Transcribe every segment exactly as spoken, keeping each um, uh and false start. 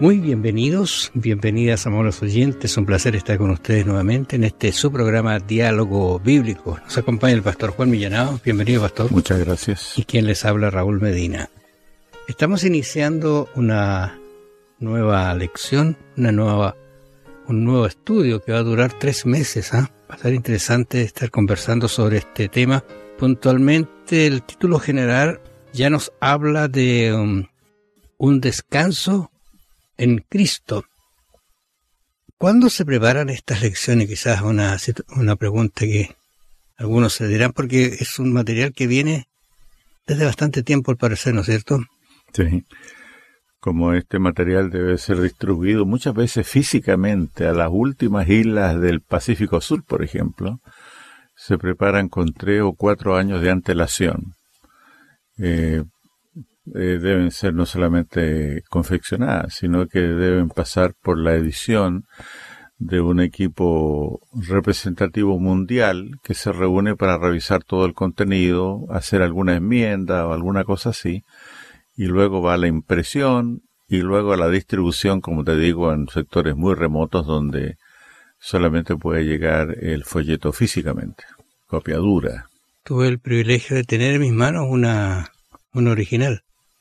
Muy bienvenidos, bienvenidas, amables oyentes. Un placer estar con ustedes nuevamente en este su programa Diálogo Bíblico. Nos acompaña el pastor Juan Millanao. Bienvenido, pastor. Muchas gracias. Y quien les habla, Raúl Medina. Estamos iniciando una nueva lección, una nueva, un nuevo estudio que va a durar tres meses. ¿eh? Va a ser interesante estar conversando sobre este tema. Puntualmente, el título general ya nos habla de um, un descanso en Cristo. ¿Cuándo se preparan estas lecciones? Quizás una, una pregunta que algunos se dirán, porque es un material que viene desde bastante tiempo, al parecer, ¿no es cierto? Sí. Como este material debe ser distribuido muchas veces físicamente a las últimas islas del Pacífico Sur, por ejemplo, se preparan con tres o cuatro años de antelación. Eh, Eh, deben ser no solamente confeccionadas, sino que deben pasar por la edición de un equipo representativo mundial que se reúne para revisar todo el contenido, hacer alguna enmienda o alguna cosa así, y luego va a la impresión y luego a la distribución, como te digo, en sectores muy remotos donde solamente puede llegar el folleto físicamente, copia dura. Tuve el privilegio de tener en mis manos una, una original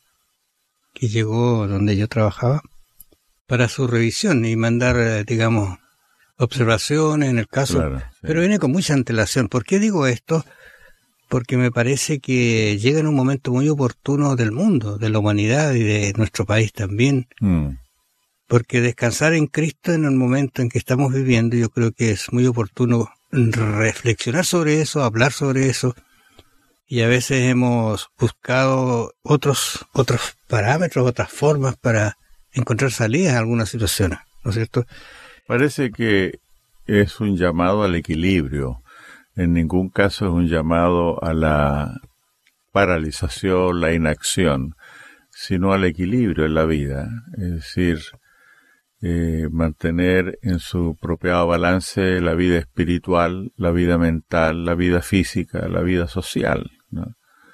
que llegó donde yo trabajaba para su revisión y mandar, digamos, observaciones en el caso, claro, sí. Pero viene con mucha antelación. ¿Por qué digo esto? Porque me parece que llega en un momento muy oportuno del mundo, de la humanidad y de nuestro país también, mm. porque descansar en Cristo en el momento en que estamos viviendo, yo creo que es muy oportuno reflexionar sobre eso, hablar sobre eso. Y a veces hemos buscado otros otros parámetros, otras formas para encontrar salidas a algunas situaciones, ¿no es cierto? Parece que es un llamado al equilibrio. En ningún caso es un llamado a la paralización, la inacción, sino al equilibrio en la vida. Es decir, eh, mantener en su propio balance la vida espiritual, la vida mental, la vida física, la vida social, ¿no?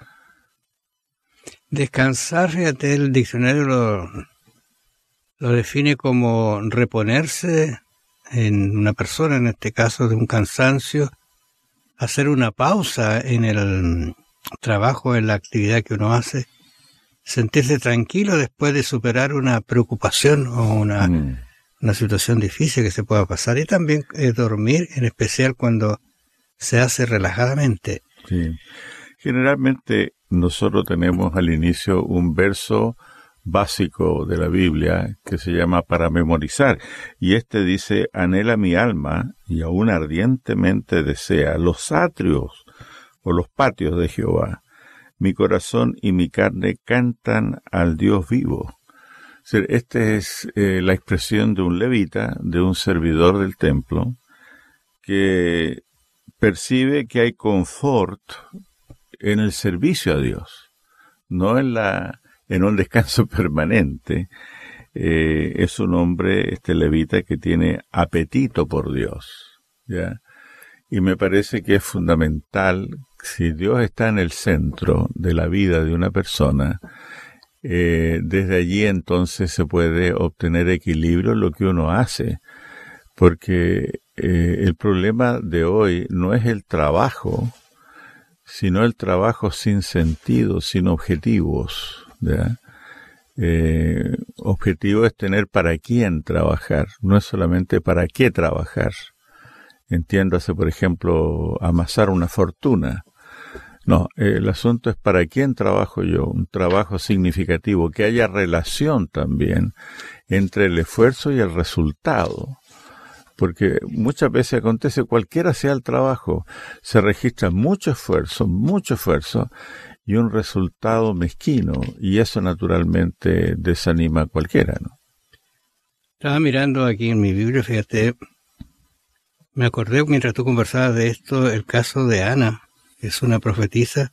Descansar, fíjate, el diccionario lo, lo define como reponerse en una persona, en este caso de un cansancio, hacer una pausa en el trabajo, en la actividad que uno hace, sentirse tranquilo después de superar una preocupación o una, mm. una situación difícil que se pueda pasar, y también eh, dormir, en especial cuando se hace relajadamente. Sí. Generalmente nosotros tenemos al inicio un verso básico de la Biblia que se llama para memorizar, y este dice: anhela mi alma y aún ardientemente desea los atrios o los patios de Jehová. Mi corazón y mi carne cantan al Dios vivo. Esta es eh, la expresión de un levita, de un servidor del templo, que percibe que hay confort en el servicio a Dios, no en la en un descanso permanente. Eh, es un hombre, este levita, que tiene apetito por Dios, ¿ya? Y me parece que es fundamental, si Dios está en el centro de la vida de una persona, eh, desde allí entonces se puede obtener equilibrio en lo que uno hace, porque eh, el problema de hoy no es el trabajo, sino el trabajo sin sentido, sin objetivos, ¿ya? Eh, objetivo es tener para quién trabajar, no es solamente para qué trabajar. Entiéndase, por ejemplo, amasar una fortuna. No, eh, el asunto es para quién trabajo yo, un trabajo significativo, que haya relación también entre el esfuerzo y el resultado. Porque muchas veces acontece, cualquiera sea el trabajo, se registra mucho esfuerzo, mucho esfuerzo, y un resultado mezquino, y eso naturalmente desanima a cualquiera, ¿no? Estaba mirando aquí en mi Biblia, fíjate, me acordé mientras tú conversabas de esto, el caso de Ana, que es una profetisa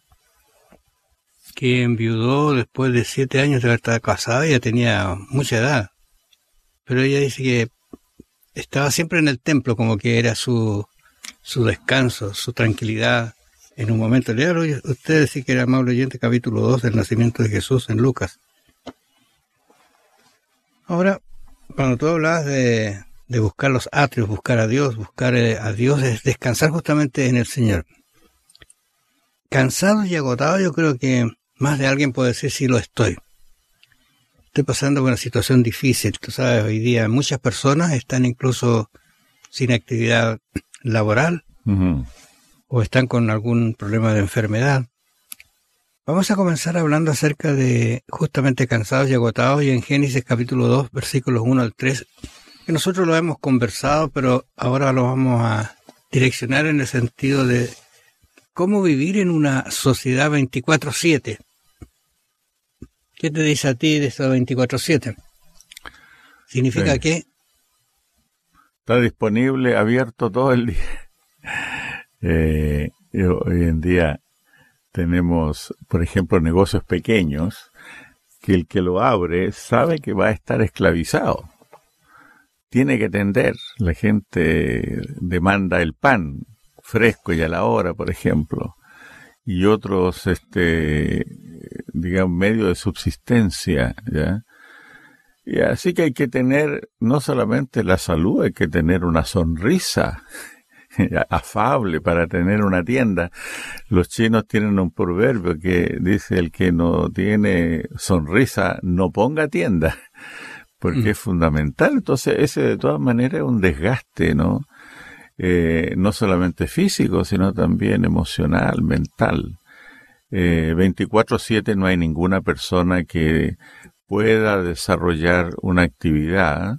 que enviudó después de siete años de haber estado casada. Ya tenía mucha edad, pero ella dice que estaba siempre en el templo, como que era su, su descanso, su tranquilidad. En un momento, léalo usted, decía que era amable oyente, capítulo dos del nacimiento de Jesús en Lucas. Ahora, cuando tú hablas de, de buscar los atrios, buscar a Dios, buscar a Dios, es descansar justamente en el Señor. Cansado y agotado, yo creo que más de alguien puede decir sí lo estoy. Estoy pasando por una situación difícil. Tú sabes, hoy día muchas personas están incluso sin actividad laboral, uh-huh, o están con algún problema de enfermedad. Vamos a comenzar hablando acerca de justamente cansados y agotados, y en Génesis capítulo dos, versículos uno al tres, que nosotros lo hemos conversado, pero ahora lo vamos a direccionar en el sentido de cómo vivir en una sociedad veinticuatro siete. ¿Qué te dice a ti de esto veinticuatro siete? ¿Significa sí. que? Está disponible, abierto todo el día. Eh, hoy en día tenemos, por ejemplo, negocios pequeños que el que lo abre sabe que va a estar esclavizado. Tiene que atender. La gente demanda el pan fresco y a la hora, por ejemplo, y otros, este, digamos, medios de subsistencia, ¿ya? Y así que hay que tener no solamente la salud, hay que tener una sonrisa afable para tener una tienda. Los chinos tienen un proverbio que dice: el que no tiene sonrisa no ponga tienda, porque mm. es fundamental. Entonces ese de todas maneras es un desgaste, ¿no? Eh, no solamente físico, sino también emocional, mental. Eh, veinticuatro siete no hay ninguna persona que pueda desarrollar una actividad.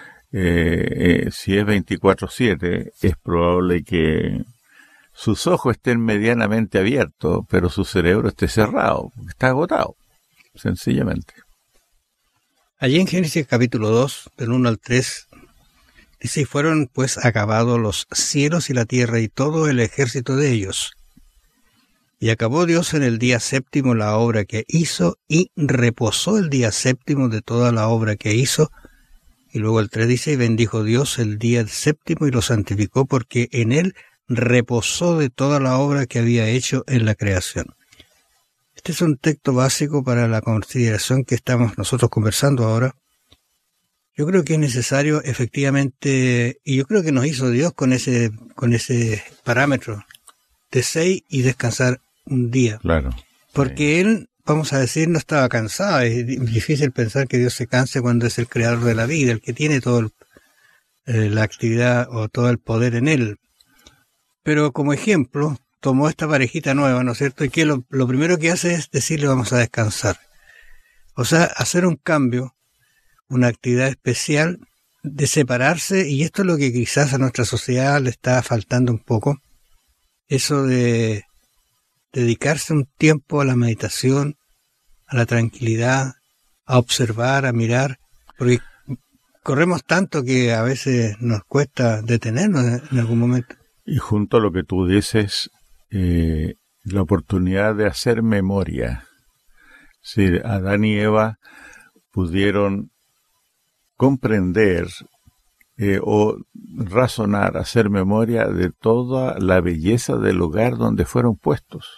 Eh, eh, si es veinticuatro siete, es probable que sus ojos estén medianamente abiertos, pero su cerebro esté cerrado, está agotado, sencillamente. Allí en Génesis capítulo dos, del uno al tres, dice: y fueron pues acabados los cielos y la tierra y todo el ejército de ellos. Y acabó Dios en el día séptimo la obra que hizo, y reposó el día séptimo de toda la obra que hizo. Y luego el tres dice: y bendijo Dios el día séptimo y lo santificó, porque en él reposó de toda la obra que había hecho en la creación. Este es un texto básico para la consideración que estamos nosotros conversando ahora. Yo creo que es necesario efectivamente, y yo creo que nos hizo Dios con ese, con ese parámetro de seis y descansar un día. Claro. Porque sí. Él, vamos a decir, no estaba cansado. Es difícil pensar que Dios se canse cuando es el creador de la vida, el que tiene toda eh, la actividad o todo el poder en él. Pero como ejemplo, tomó esta parejita nueva, ¿no es cierto? Y que lo, lo primero que hace es decirle: vamos a descansar. O sea, hacer un cambio, una actividad especial de separarse, y esto es lo que quizás a nuestra sociedad le está faltando un poco, eso de dedicarse un tiempo a la meditación, a la tranquilidad, a observar, a mirar, porque corremos tanto que a veces nos cuesta detenernos en algún momento. Y junto a lo que tú dices, eh, la oportunidad de hacer memoria. Si Adán y Eva pudieron comprender eh, o razonar, hacer memoria de toda la belleza del lugar donde fueron puestos.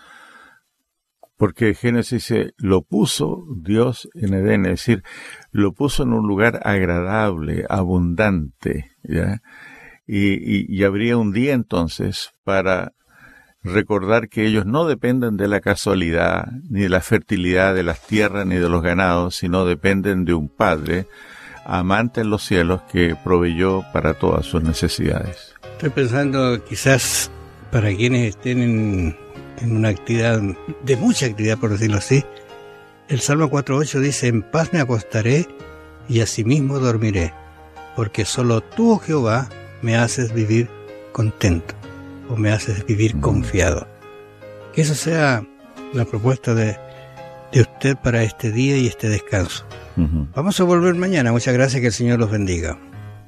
Porque Génesis dice: lo puso Dios en Edén, es decir, lo puso en un lugar agradable, abundante, ¿ya? Y, y, y habría un día entonces para recordar que ellos no dependen de la casualidad, ni de la fertilidad de las tierras, ni de los ganados, sino dependen de un Padre amante en los cielos que proveyó para todas sus necesidades. Estoy pensando, quizás para quienes estén en, en una actividad, de mucha actividad por decirlo así, el Salmo cuatro ocho dice: en paz me acostaré y asimismo dormiré, porque solo tú, oh Jehová, me haces vivir contento, o me haces vivir mm. confiado. Que eso sea la propuesta de, de usted para este día y este descanso. Uh-huh. Vamos a volver mañana. Muchas gracias, que el Señor los bendiga.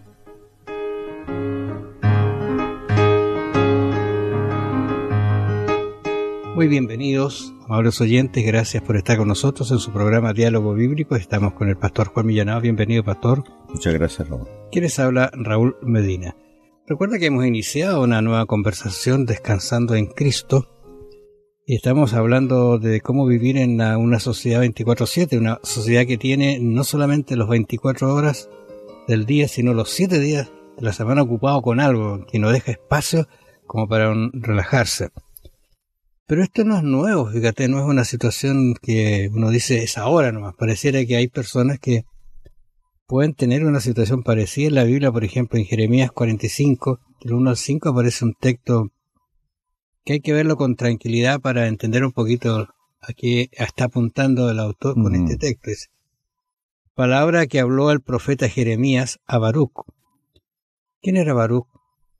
Muy bienvenidos, amables oyentes, gracias por estar con nosotros en su programa Diálogo Bíblico. Estamos con el pastor Juan Millanao. Bienvenido, pastor. Muchas gracias, Raúl. ¿Quién les habla? Raúl Medina. Recuerda que hemos iniciado una nueva conversación, Descansando en Cristo, y estamos hablando de cómo vivir en una, una sociedad veinticuatro siete, una sociedad que tiene no solamente las veinticuatro horas, del día, sino los siete días de la semana ocupado con algo que no deja espacio como para un, relajarse. Pero esto no es nuevo, fíjate, no es una situación que uno dice es ahora nomás. Pareciera que hay personas que pueden tener una situación parecida en la Biblia. Por ejemplo, en Jeremías cuarenta y cinco, del uno al cinco, aparece un texto que hay que verlo con tranquilidad para entender un poquito a qué está apuntando el autor con mm. este texto. Es palabra que habló el profeta Jeremías a Baruc. ¿Quién era Baruc?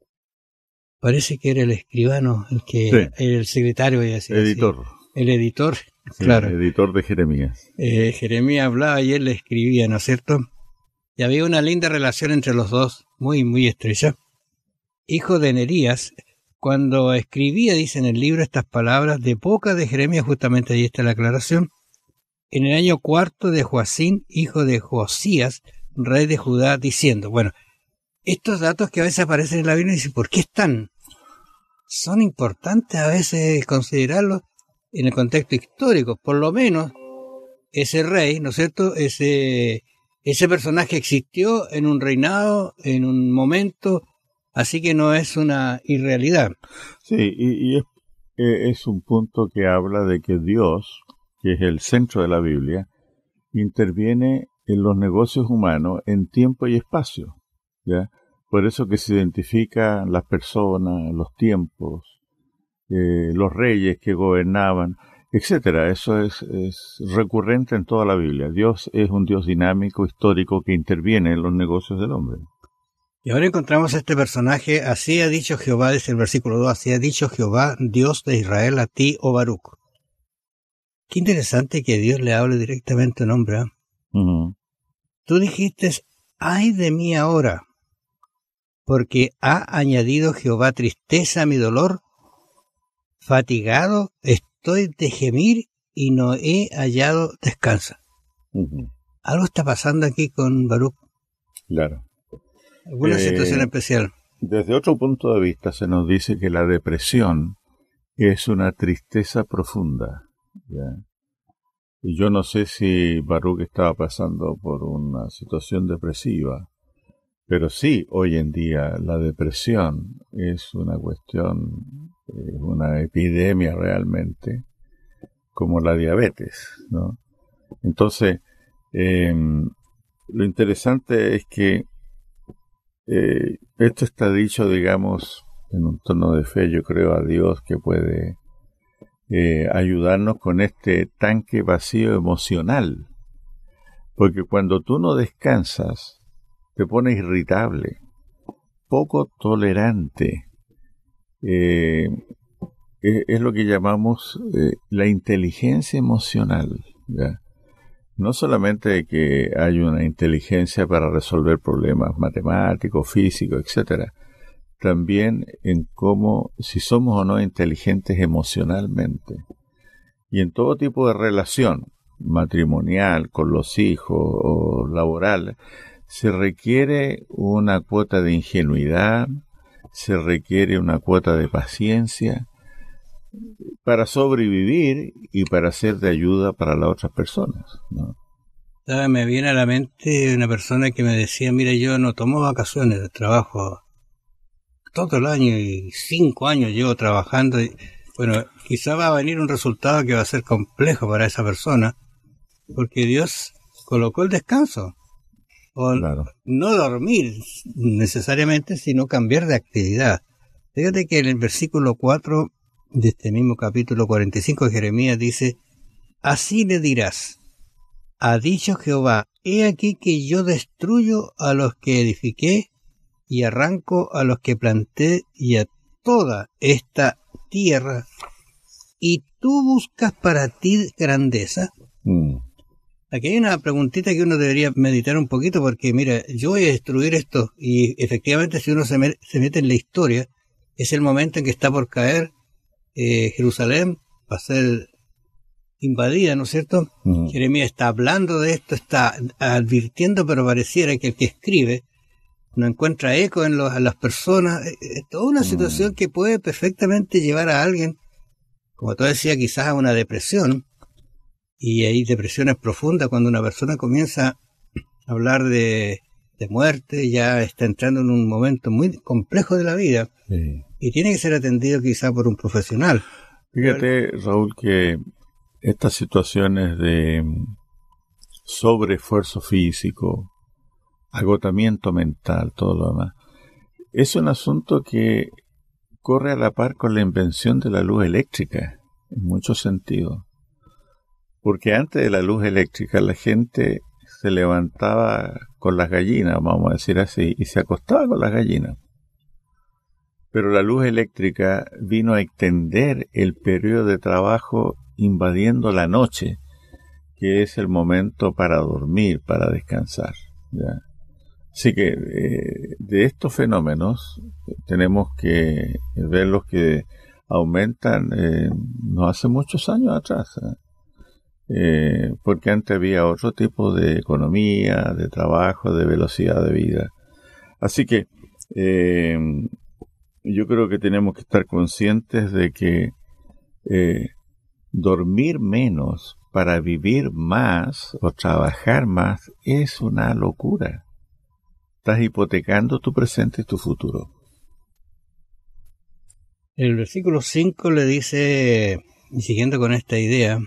Parece que era el escribano, el que sí. el secretario, voy a decir editor. Así. El editor, sí, claro. El editor de Jeremías. Eh, Jeremías hablaba y él le escribía, ¿no es cierto? Y había una linda relación entre los dos, muy, muy estrecha. Hijo de Nerías, cuando escribía, dice en el libro, estas palabras de boca de Jeremías, justamente ahí está la aclaración, en el año cuarto de Joacín, hijo de Josías, rey de Judá, diciendo, bueno, estos datos que a veces aparecen en la Biblia, dicen, ¿por qué están? Son importantes a veces considerarlos en el contexto histórico. Por lo menos, ese rey, ¿no es cierto?, ese, ese personaje existió en un reinado, en un momento, así que no es una irrealidad. Sí, y, y es, es un punto que habla de que Dios, que es el centro de la Biblia, interviene en los negocios humanos en tiempo y espacio, ¿ya? Por eso que se identifican las personas, los tiempos, eh, los reyes que gobernaban, etcétera. Eso es, es recurrente en toda la Biblia. Dios es un Dios dinámico, histórico, que interviene en los negocios del hombre. Y ahora encontramos este personaje, así ha dicho Jehová, dice el versículo dos, así ha dicho Jehová, Dios de Israel, a ti, oh Baruc. Qué interesante que Dios le hable directamente a un hombre, ¿eh? Uh-huh. Tú dijiste, ay de mí ahora, porque ha añadido Jehová tristeza a mi dolor, fatigado estoy de gemir y no he hallado descanso. Uh-huh. Algo está pasando aquí con Baruc. Claro. ¿Alguna eh, situación especial? Desde otro punto de vista se nos dice que la depresión es una tristeza profunda, ¿ya? Y yo no sé si Baruc estaba pasando por una situación depresiva, pero sí, hoy en día la depresión es una cuestión, es una epidemia realmente, como la diabetes, ¿no? Entonces, eh, lo interesante es que eh, esto está dicho, digamos, en un tono de fe, yo creo a Dios que puede eh, ayudarnos con este tanque vacío emocional, porque cuando tú no descansas, te pones irritable, poco tolerante, eh, es, es lo que llamamos eh, la inteligencia emocional, ¿ya? No solamente que hay una inteligencia para resolver problemas matemáticos, físicos, etcétera, también en cómo, si somos o no inteligentes emocionalmente. Y en todo tipo de relación, matrimonial, con los hijos o laboral, se requiere una cuota de ingenuidad, se requiere una cuota de paciencia para sobrevivir y para ser de ayuda para las otras personas, ¿no? Me viene a la mente una persona que me decía, mira, yo no tomo vacaciones de trabajo todo el año y cinco años llevo trabajando. Y, bueno, quizá va a venir un resultado que va a ser complejo para esa persona, porque Dios colocó el descanso. O claro. No dormir necesariamente, sino cambiar de actividad. Fíjate que en el versículo cuatro de este mismo capítulo cuarenta y cinco de Jeremías dice, así le dirás, ha dicho Jehová, he aquí que yo destruyo a los que edifiqué y arranco a los que planté y a toda esta tierra, y tú buscas para ti grandeza. Mm. Aquí hay una preguntita que uno debería meditar un poquito, porque mira, yo voy a destruir esto, y efectivamente si uno se, me, se mete en la historia, es el momento en que está por caer eh, Jerusalén, va a ser invadida, ¿no es cierto? Mm. Jeremías está hablando de esto, está advirtiendo, pero pareciera que el que escribe no encuentra eco en, los, en las personas. Es toda una mm. situación que puede perfectamente llevar a alguien, como tú decías, quizás a una depresión. Y hay depresiones profundas cuando una persona comienza a hablar de de muerte, ya está entrando en un momento muy complejo de la vida, sí, y tiene que ser atendido quizá por un profesional. Fíjate, Raúl, que estas situaciones de sobreesfuerzo físico, agotamiento mental, todo lo demás, es un asunto que corre a la par con la invención de la luz eléctrica, en muchos sentidos. Porque antes de la luz eléctrica la gente se levantaba con las gallinas, vamos a decir así, y se acostaba con las gallinas. Pero la luz eléctrica vino a extender el periodo de trabajo invadiendo la noche, que es el momento para dormir, para descansar, ¿ya? Así que eh, de estos fenómenos tenemos que ver los que aumentan eh, no hace muchos años atrás, ¿eh? Eh, porque antes había otro tipo de economía, de trabajo, de velocidad de vida. Así que eh, yo creo que tenemos que estar conscientes de que eh, dormir menos para vivir más o trabajar más es una locura. Estás hipotecando tu presente y tu futuro. El versículo cinco le dice, y siguiendo con esta idea,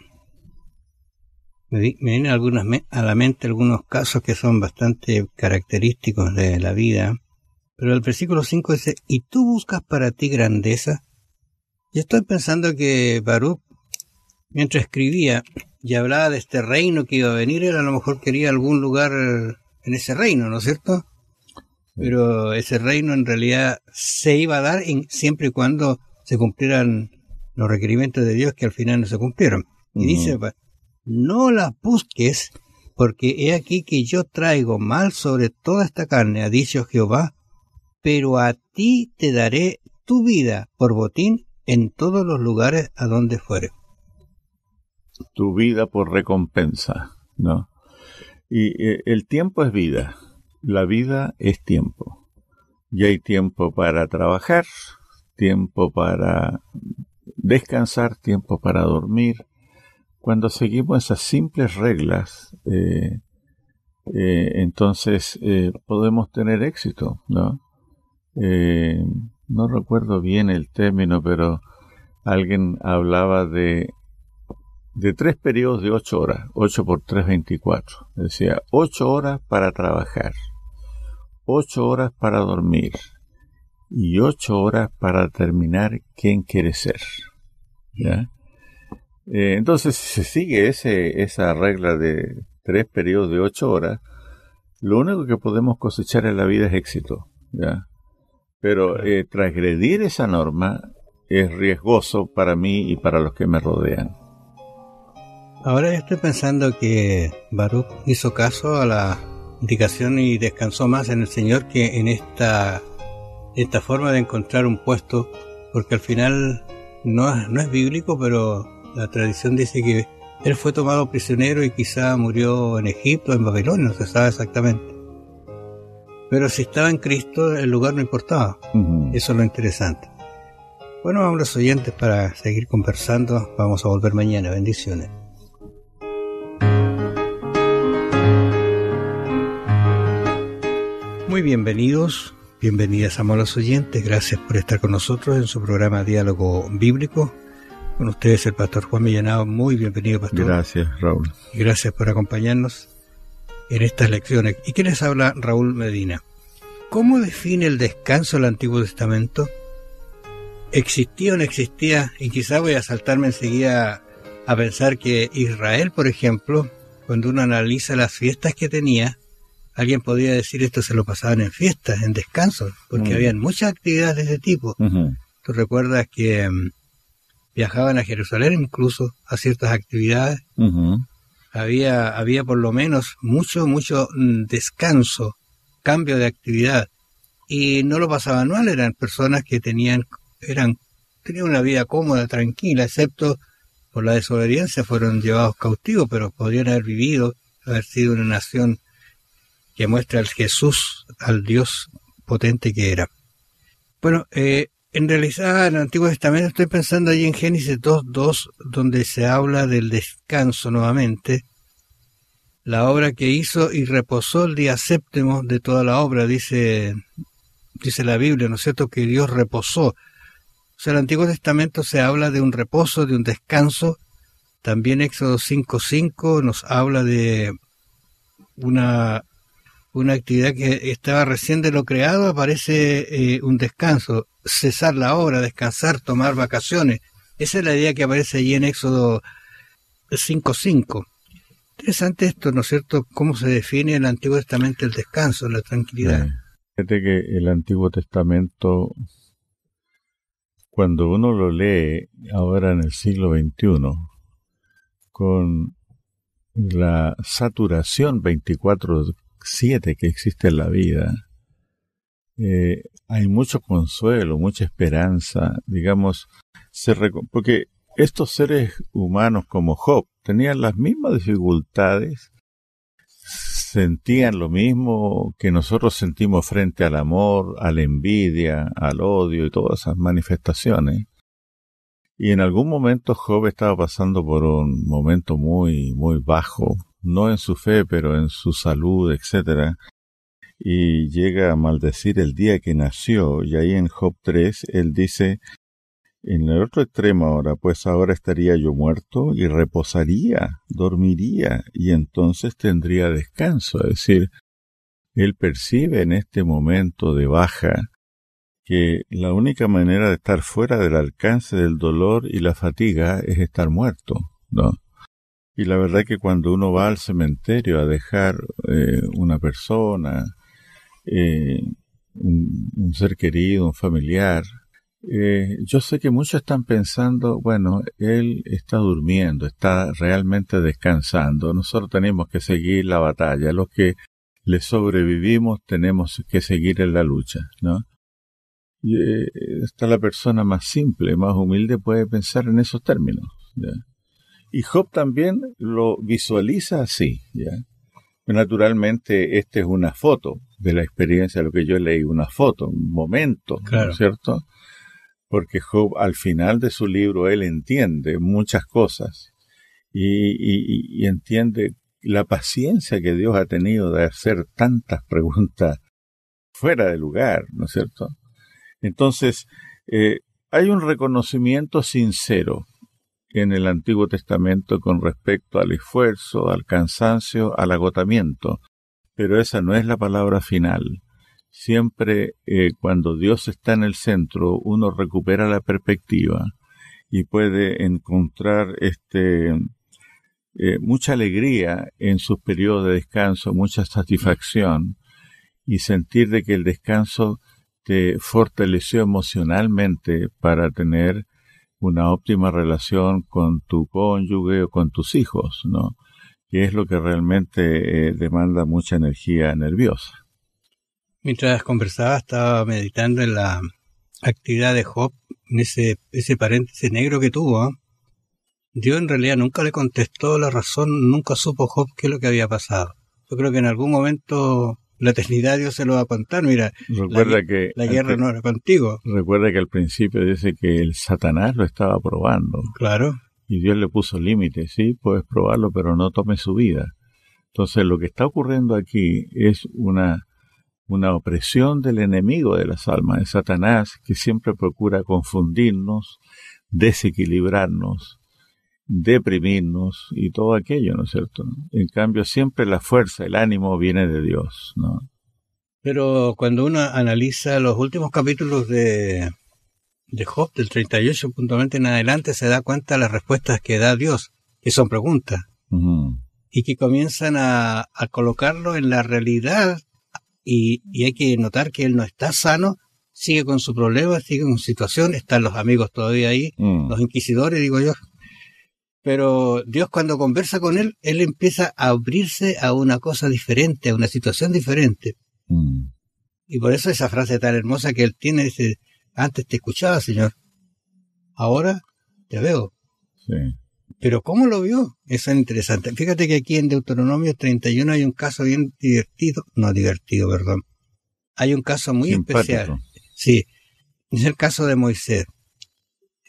me, di, me vienen algunas me, a la mente algunos casos que son bastante característicos de la vida, pero el versículo cinco dice, ¿y tú buscas para ti grandeza? Yo estoy pensando que Baruch, mientras escribía y hablaba de este reino que iba a venir, él a lo mejor quería algún lugar en ese reino, ¿no es cierto? Pero ese reino en realidad se iba a dar en, siempre y cuando se cumplieran los requerimientos de Dios, que al final no se cumplieron. Y uh-huh. dice, no las busques, porque he aquí que yo traigo mal sobre toda esta carne, ha dicho Jehová, pero a ti te daré tu vida por botín en todos los lugares a donde fuere. Tu vida por recompensa, ¿no? Y eh, el tiempo es vida. La vida es tiempo. Y hay tiempo para trabajar, tiempo para descansar, tiempo para dormir. Cuando seguimos esas simples reglas, eh, eh, entonces eh, podemos tener éxito, ¿no? Eh, no recuerdo bien el término, pero alguien hablaba de de tres periodos de ocho horas, ocho por tres, veinticuatro. Decía, ocho horas para trabajar, ocho horas para dormir y ocho horas para terminar quién quiere ser, ¿ya? Eh, entonces, si se sigue ese, esa regla de tres periodos de ocho horas, lo único que podemos cosechar en la vida es éxito, ¿ya? Pero eh, transgredir esa norma es riesgoso para mí y para los que me rodean. Ahora estoy pensando que Baruch hizo caso a la indicación y descansó más en el Señor que en esta, esta forma de encontrar un puesto, porque al final no, no es bíblico, pero la tradición dice que él fue tomado prisionero y quizá murió en Egipto, en Babilonia, no se sabe exactamente. Pero si estaba en Cristo, el lugar no importaba. Uh-huh. Eso es lo interesante. Bueno, vamos los oyentes para seguir conversando. Vamos a volver mañana. Bendiciones. Muy bienvenidos, bienvenidas a los oyentes, gracias por estar con nosotros en su programa Diálogo Bíblico. Con ustedes el pastor Juan Millanado, muy bienvenido, pastor. Gracias, Raúl. Y gracias por acompañarnos en estas lecciones. ¿Y qué les habla Raúl Medina? ¿Cómo define el descanso el Antiguo Testamento? ¿Existía o no existía? Y quizá voy a saltarme enseguida a pensar que Israel, por ejemplo, cuando uno analiza las fiestas que tenía, alguien podría decir esto se lo pasaban en fiestas, en descansos, porque uh-huh. habían muchas actividades de ese tipo. Uh-huh. Tú recuerdas que um, viajaban a Jerusalén incluso a ciertas actividades. Uh-huh. Había, había por lo menos mucho, mucho mm, descanso, cambio de actividad. Y no lo pasaban mal, eran personas que tenían, eran, tenían una vida cómoda, tranquila, excepto por la desobediencia, fueron llevados cautivos, pero podrían haber vivido, haber sido una nación que muestra al Jesús, al Dios potente que era. Bueno, eh, en realidad en el Antiguo Testamento estoy pensando allí en Génesis dos dos, donde se habla del descanso nuevamente, la obra que hizo y reposó el día séptimo de toda la obra, dice, dice la Biblia, ¿no es cierto?, que Dios reposó. O sea, el Antiguo Testamento se habla de un reposo, de un descanso. También Éxodo cinco cinco nos habla de una, una actividad que estaba recién de lo creado, aparece eh, un descanso, cesar la obra, descansar, tomar vacaciones. Esa es la idea que aparece allí en Éxodo cinco cinco. Interesante esto, ¿no es cierto?, cómo se define en el Antiguo Testamento el descanso, la tranquilidad. Sí. Fíjate que el Antiguo Testamento, cuando uno lo lee ahora en el siglo veintiuno, con la saturación veinticuatro siete que existe en la vida, eh, hay mucho consuelo, mucha esperanza, digamos, se reco- porque estos seres humanos como Job tenían las mismas dificultades, sentían lo mismo que nosotros sentimos frente al amor, a la envidia, al odio y todas esas manifestaciones. Y en algún momento Job estaba pasando por un momento muy, muy bajo, no en su fe, pero en su salud, etcétera. Y llega a maldecir el día que nació, y ahí en Job tres, él dice, en el otro extremo ahora, pues ahora estaría yo muerto y reposaría, dormiría, y entonces tendría descanso. Es decir, él percibe en este momento de baja que la única manera de estar fuera del alcance del dolor y la fatiga es estar muerto, ¿no? Y la verdad que cuando uno va al cementerio a dejar eh, una persona, eh, un, un ser querido, un familiar, eh, yo sé que muchos están pensando, bueno, él está durmiendo, está realmente descansando, nosotros tenemos que seguir la batalla, los que le sobrevivimos tenemos que seguir en la lucha, ¿no? Y eh, está la persona más simple, más humilde, puede pensar en esos términos, ¿ya? Y Job también lo visualiza así, ¿ya? Naturalmente, esta es una foto de la experiencia, lo que yo leí, una foto, un momento, Claro. ¿no es cierto? Porque Job, al final de su libro, él entiende muchas cosas y, y, y entiende la paciencia que Dios ha tenido de hacer tantas preguntas fuera de lugar, ¿no es cierto? Entonces, eh, hay un reconocimiento sincero en el Antiguo Testamento con respecto al esfuerzo, al cansancio, al agotamiento, pero esa no es la palabra final. Siempre eh, cuando Dios está en el centro, uno recupera la perspectiva y puede encontrar este eh, mucha alegría en sus periodos de descanso, mucha satisfacción, y sentir de que el descanso te fortaleció emocionalmente para tener una óptima relación con tu cónyuge o con tus hijos, ¿no? Que es lo que realmente eh, demanda mucha energía nerviosa. Mientras conversaba, estaba meditando en la actividad de Job, en ese, ese paréntesis negro que tuvo, ¿eh? Dios en realidad nunca le contestó la razón, nunca supo Job qué es lo que había pasado. Yo creo que en algún momento la eternidad Dios se lo va a contar. Mira, recuerda la, que la guerra no era contigo. Recuerda que al principio dice que el Satanás lo estaba probando. Claro. Y Dios le puso límites, sí, puedes probarlo, pero no tomes su vida. Entonces lo que está ocurriendo aquí es una, una opresión del enemigo de las almas, de Satanás, que siempre procura confundirnos, desequilibrarnos, deprimirnos y todo aquello, ¿no es cierto? En cambio, siempre la fuerza, el ánimo viene de Dios, ¿no? Pero cuando uno analiza los últimos capítulos de, de Job, del treinta y ocho puntualmente en adelante, se da cuenta de las respuestas que da Dios, que son preguntas, uh-huh. y que comienzan a, a colocarlo en la realidad, y, y hay que notar que él no está sano, sigue con su problema, sigue con su situación, están los amigos todavía ahí, uh-huh. los inquisidores, digo yo. Pero Dios, cuando conversa con él, él empieza a abrirse a una cosa diferente, a una situación diferente. Mm. Y por eso esa frase tan hermosa que él tiene, dice, antes te escuchaba, Señor, ahora te veo. Sí. Pero ¿cómo lo vio? Eso es interesante. Fíjate que aquí en Deuteronomio treinta y uno hay un caso bien divertido, no divertido, perdón. Hay un caso muy simpático. Especial. Sí, es el caso de Moisés.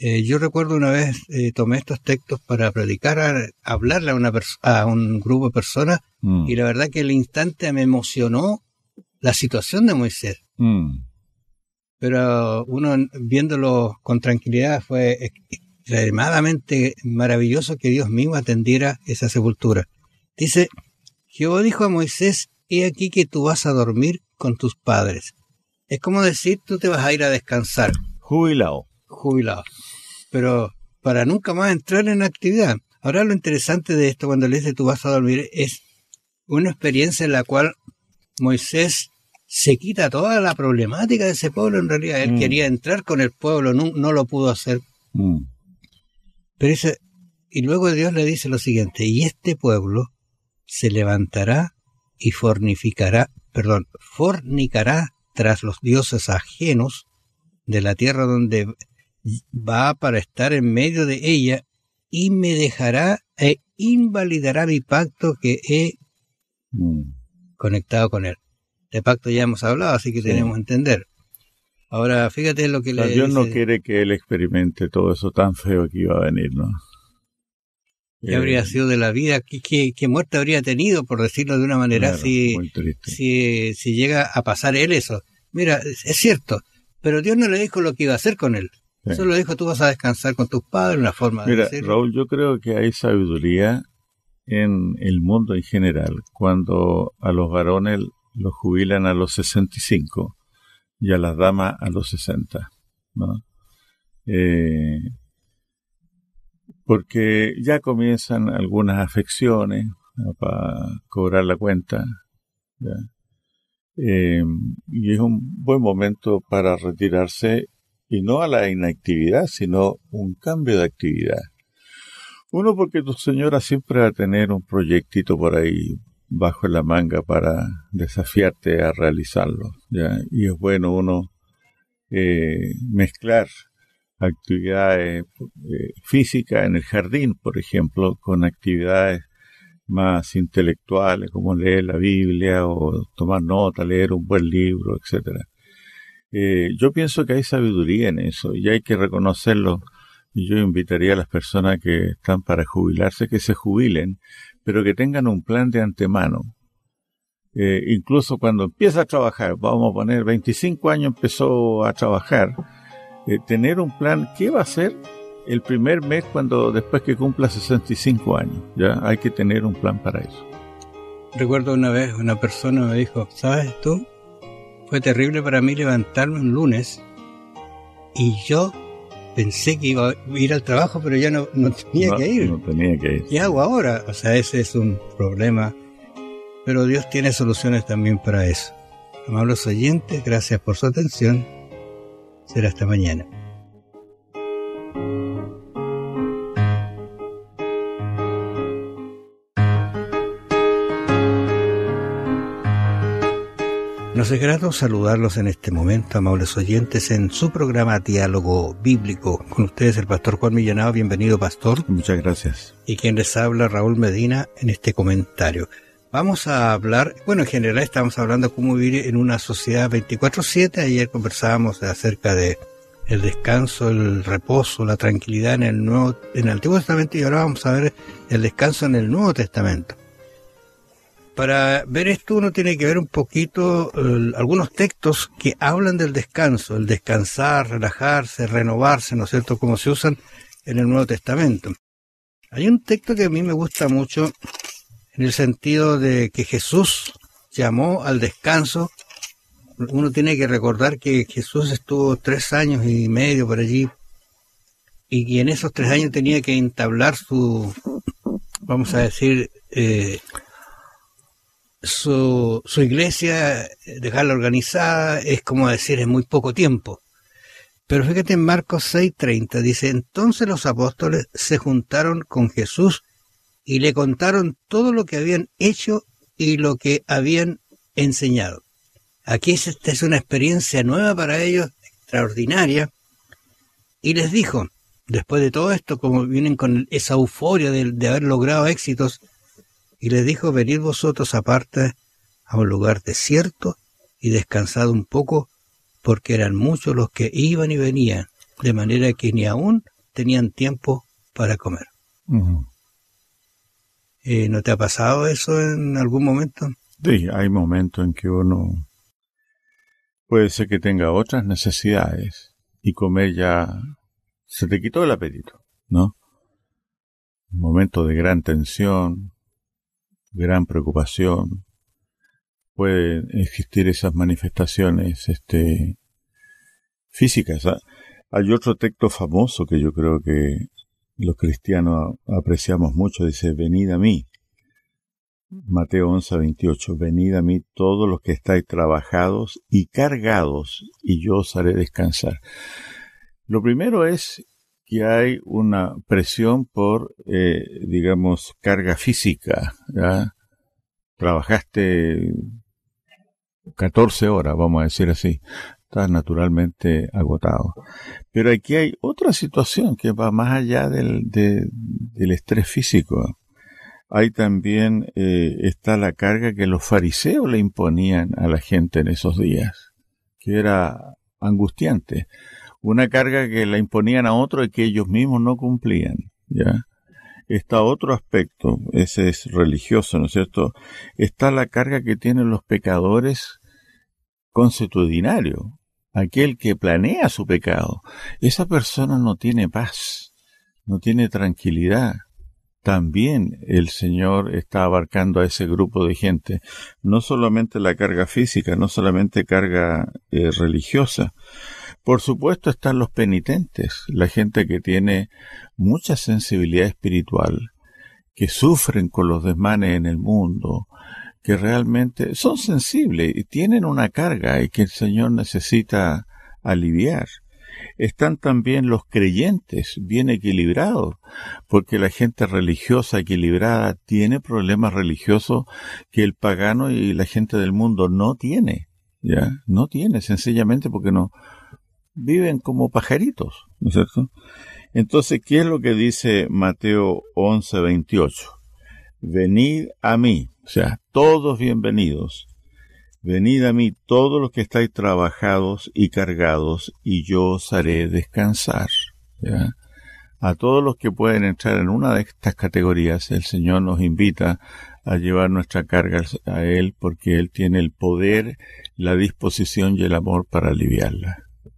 Eh, yo recuerdo una vez eh, tomé estos textos para predicar, a, hablarle a, una a un grupo de personas, mm. y la verdad que el instante me emocionó la situación de Moisés. Mm. Pero uno viéndolo con tranquilidad fue extremadamente maravilloso que Dios mismo atendiera esa sepultura. Dice, Jehová dijo a Moisés, he aquí que tú vas a dormir con tus padres. Es como decir, tú te vas a ir a descansar. Jubilado. Jubilado. Pero para nunca más entrar en actividad. Ahora lo interesante de esto, cuando le dice tú vas a dormir, es una experiencia en la cual Moisés se quita toda la problemática de ese pueblo. En realidad, él mm. quería entrar con el pueblo, no, no lo pudo hacer. Mm. Pero dice, y luego Dios le dice lo siguiente, y este pueblo se levantará y fornificará, perdón, fornicará tras los dioses ajenos de la tierra donde va para estar en medio de ella, y me dejará e invalidará mi pacto que he mm. conectado con él. De pacto ya hemos hablado, así que sí. tenemos que entender. Ahora, fíjate lo que no, le Dios dice. no quiere que él experimente todo eso tan feo que iba a venir, ¿no? ¿Qué eh, habría sido de la vida? ¿Qué, qué, qué muerte habría tenido, por decirlo de una manera, claro, si, si, si llega a pasar él eso? Mira, es, es cierto, pero Dios no le dijo lo que iba a hacer con él. Sí. Solo dijo, tú vas a descansar con tus padres, una forma Mira, de decirlo. Raúl, yo creo que hay sabiduría en el mundo en general. Cuando a los varones los jubilan a los sesenta y cinco y a las damas a los sesenta, ¿no? Eh, porque ya comienzan algunas afecciones, ¿no?, para cobrar la cuenta, ¿ya? Eh, y es un buen momento para retirarse, y no a la inactividad, sino un cambio de actividad. Uno, porque tu señora siempre va a tener un proyectito por ahí bajo la manga para desafiarte a realizarlo, ¿ya? Y es bueno uno eh, mezclar actividades eh, físicas en el jardín, por ejemplo, con actividades más intelectuales, como leer la Biblia o tomar nota, leer un buen libro, etcétera. Eh, yo pienso que hay sabiduría en eso y hay que reconocerlo, y yo invitaría a las personas que están para jubilarse que se jubilen, pero que tengan un plan de antemano. Eh, incluso cuando empieza a trabajar, vamos a poner veinticinco años empezó a trabajar, eh, tener un plan, ¿qué va a hacer el primer mes cuando después que cumpla sesenta y cinco años? Ya hay que tener un plan para eso. Recuerdo una vez una persona me dijo, ¿sabes tú? Fue terrible para mí levantarme un lunes y yo pensé que iba a ir al trabajo, pero ya no, no tenía no, que ir. No tenía que ir. ¿Qué hago ahora? O sea, ese es un problema, pero Dios tiene soluciones también para eso. Amables oyentes, gracias por su atención. Será hasta mañana. Nos es grato saludarlos en este momento, amables oyentes, en su programa Diálogo Bíblico. Con ustedes el pastor Juan Millanao. Bienvenido, pastor. Muchas gracias. Y quien les habla, Raúl Medina, en este comentario. Vamos a hablar, bueno, en general estamos hablando de cómo vivir en una sociedad veinticuatro siete. Ayer conversábamos acerca de el descanso, el reposo, la tranquilidad en el Nuevo, en el Antiguo Testamento, y ahora vamos a ver el descanso en el Nuevo Testamento. Para ver esto uno tiene que ver un poquito eh, algunos textos que hablan del descanso, el descansar, relajarse, renovarse, ¿no es cierto?, como se usan en el Nuevo Testamento. Hay un texto que a mí me gusta mucho en el sentido de que Jesús llamó al descanso. Uno tiene que recordar que Jesús estuvo tres años y medio por allí, y que en esos tres años tenía que entablar su, vamos a decir, eh, Su, su iglesia, dejarla organizada, es como decir, en muy poco tiempo. Pero fíjate en Marcos seis treinta, dice, entonces los apóstoles se juntaron con Jesús y le contaron todo lo que habían hecho y lo que habían enseñado. Aquí esta es una experiencia nueva para ellos, extraordinaria, y les dijo, después de todo esto, como vienen con esa euforia de, de haber logrado éxitos, y les dijo, venid vosotros aparte a un lugar desierto y descansad un poco, porque eran muchos los que iban y venían, de manera que ni aún tenían tiempo para comer. Uh-huh. Eh, ¿No te ha pasado eso en algún momento? Sí, hay momentos en que uno puede ser que tenga otras necesidades y comer ya se te quitó el apetito, ¿no? Un momento de gran tensión, gran preocupación. Pueden existir esas manifestaciones este, físicas. Hay otro texto famoso que yo creo que los cristianos apreciamos mucho, dice, venid a mí. Mateo once, veintiocho, venid a mí todos los que estáis trabajados y cargados, y yo os haré descansar. Lo primero es que hay una presión por, eh, digamos, carga física, ¿ya? Trabajaste catorce horas, vamos a decir así. Estás naturalmente agotado. Pero aquí hay otra situación que va más allá del, de, del estrés físico. Hay también, eh, está la carga que los fariseos le imponían a la gente en esos días, que era angustiante. Una carga que la imponían a otros y que ellos mismos no cumplían, ¿ya? Está otro aspecto, ese es religioso, ¿no es cierto? Está la carga que tienen los pecadores consuetudinarios, aquel que planea su pecado. Esa persona no tiene paz, no tiene tranquilidad. También el Señor está abarcando a ese grupo de gente, no solamente la carga física, no solamente carga eh, religiosa. Por supuesto están los penitentes, la gente que tiene mucha sensibilidad espiritual, que sufren con los desmanes en el mundo, que realmente son sensibles y tienen una carga y que el Señor necesita aliviar. Están también los creyentes bien equilibrados, porque la gente religiosa equilibrada tiene problemas religiosos que el pagano y la gente del mundo no tiene, ¿ya? No tiene, sencillamente porque no viven como pajaritos, ¿no es cierto? Entonces, ¿qué es lo que dice Mateo once, veintiocho? Venid a mí, o sea, todos bienvenidos. Venid a mí todos los que estáis trabajados y cargados, y yo os haré descansar, ¿ya? A todos los que pueden entrar en una de estas categorías, el Señor nos invita a llevar nuestra carga a Él, porque Él tiene el poder, la disposición y el amor para aliviarla.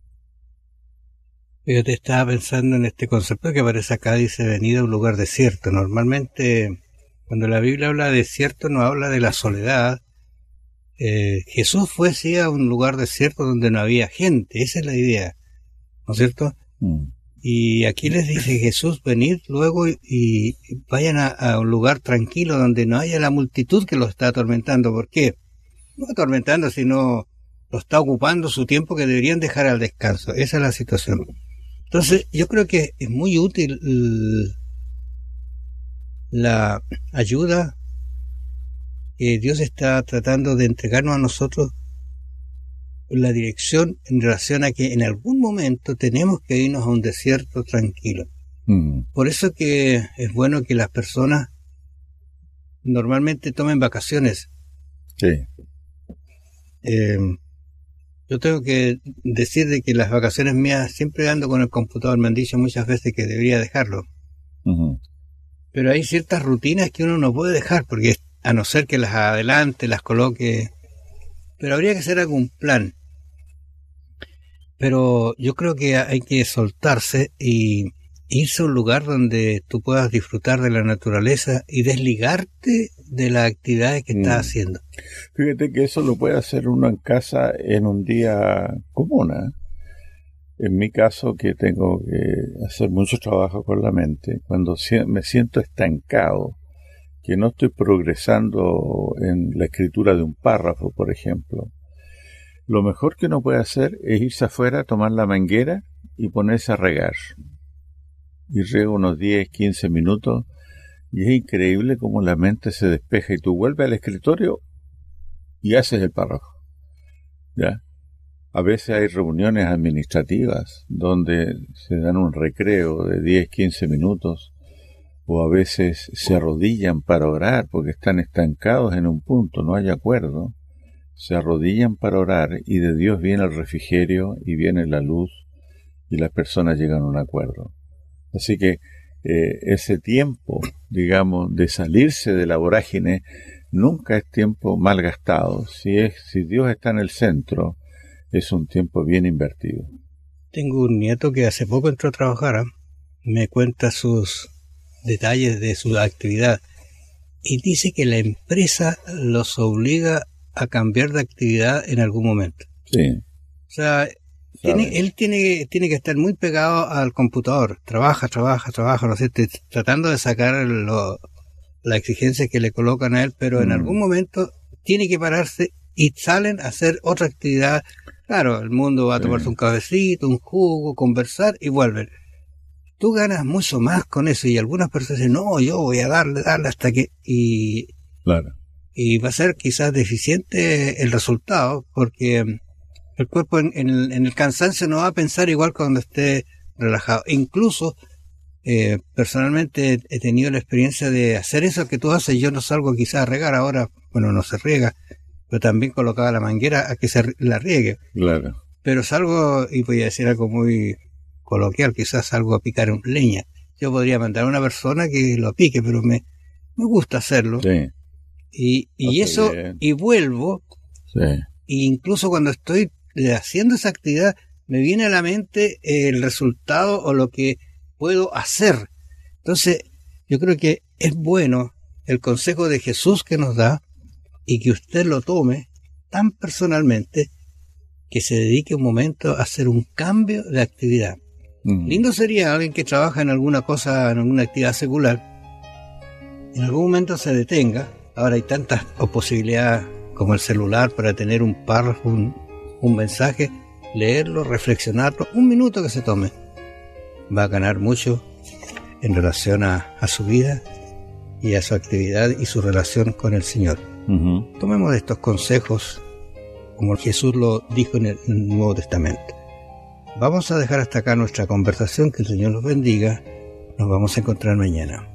Yo te estaba pensando en este concepto que aparece acá, dice venid a un lugar desierto. Normalmente, cuando la Biblia habla de desierto, no habla de la soledad. Eh, Jesús fue sí a un lugar desierto donde no había gente, esa es la idea, ¿no es cierto? Mm. Y aquí les dice Jesús, venid luego y, y vayan a, a un lugar tranquilo donde no haya la multitud que los está atormentando. ¿Por qué? No atormentando, sino lo está ocupando su tiempo que deberían dejar al descanso. Esa es la situación. Entonces, yo creo que es muy útil la ayuda que Dios está tratando de entregarnos a nosotros, la dirección en relación a que en algún momento tenemos que irnos a un desierto tranquilo. Mm. Por eso que es bueno que las personas normalmente tomen vacaciones. Sí. Eh, yo tengo que decir de que las vacaciones mías siempre ando con el computador, me han dicho muchas veces que debería dejarlo. Uh-huh. Pero hay ciertas rutinas que uno no puede dejar, porque a no ser que las adelante, las coloque, pero habría que hacer algún plan. Pero yo creo que hay que soltarse y irse a un lugar donde tú puedas disfrutar de la naturaleza y desligarte de las actividades que mm. estás haciendo. Fíjate que eso lo puede hacer uno en casa en un día común, ¿eh? En mi caso, que tengo que hacer mucho trabajo con la mente, cuando me siento estancado, que no estoy progresando en la escritura de un párrafo, por ejemplo, lo mejor que uno puede hacer es irse afuera, tomar la manguera y ponerse a regar. Y riego unos diez, quince minutos, y es increíble cómo la mente se despeja y tú vuelves al escritorio y haces el párrafo. ¿Ya? A veces hay reuniones administrativas donde se dan un recreo de diez, quince minutos, o a veces se arrodillan para orar porque están estancados en un punto, no hay acuerdo. Se arrodillan para orar y de Dios viene el refrigerio y viene la luz y las personas llegan a un acuerdo. Así que eh, ese tiempo, digamos, de salirse de la vorágine, nunca es tiempo mal gastado. Si, es, si Dios está en el centro, es un tiempo bien invertido. Tengo un nieto que hace poco entró a trabajar, ¿eh? Me cuenta sus detalles de su actividad y dice que la empresa los obliga a cambiar de actividad en algún momento. Sí. O sea, tiene, él tiene, tiene que estar muy pegado al computador. Trabaja, trabaja, trabaja, no sé, tratando de sacar lo, la exigencia que le colocan a él, pero mm. en algún momento tiene que pararse y salen a hacer otra actividad. Claro, el mundo va a tomarse sí. un cafecito, un jugo, conversar y vuelven. Tú ganas mucho más con eso y algunas personas dicen, no, yo voy a darle, darle hasta que... Y, claro. y va a ser quizás deficiente el resultado porque el cuerpo en, en, el, en el cansancio no va a pensar igual cuando esté relajado. Incluso, eh, personalmente he tenido la experiencia de hacer eso que tú haces. Yo no salgo quizás a regar ahora, bueno, no se riega, pero también colocaba la manguera a que se la riegue. Claro. Pero salgo, y voy a decir algo muy coloquial, quizás salgo a picar un leña. Yo podría mandar a una persona que lo pique, pero me, me gusta hacerlo. Sí. Y, y eso, bien. y vuelvo, sí. y incluso cuando estoy haciendo esa actividad, me viene a la mente el resultado o lo que puedo hacer. Entonces, yo creo que es bueno el consejo de Jesús que nos da, y que usted lo tome tan personalmente que se dedique un momento a hacer un cambio de actividad. Mm. Lindo sería alguien que trabaja en alguna cosa, en alguna actividad secular, en algún momento se detenga. Ahora hay tantas posibilidades como el celular para tener un párrafo, un, un mensaje, leerlo, reflexionarlo, un minuto que se tome. Va a ganar mucho en relación a, a su vida y a su actividad y su relación con el Señor. Uh-huh. Tomemos estos consejos como Jesús lo dijo en el Nuevo Testamento. Vamos a dejar hasta acá nuestra conversación, que el Señor los bendiga. Nos vamos a encontrar mañana.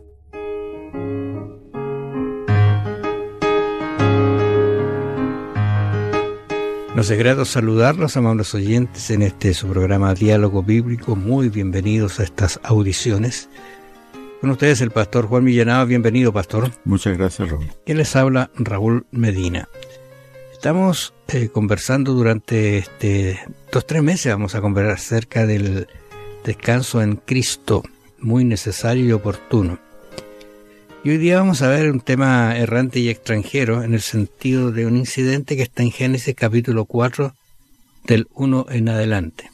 Nos es grato saludarlos, amables oyentes, en este su programa Diálogo Bíblico. Muy bienvenidos a estas audiciones. Con ustedes el pastor Juan Millanada. Bienvenido, pastor. Muchas gracias, Raúl. ¿Quién les habla? Raúl Medina. Estamos eh, conversando durante este, estos tres meses, vamos a conversar acerca del descanso en Cristo, muy necesario y oportuno. Y hoy día vamos a ver un tema errante y extranjero en el sentido de un incidente que está en Génesis capítulo cuatro, del uno en adelante.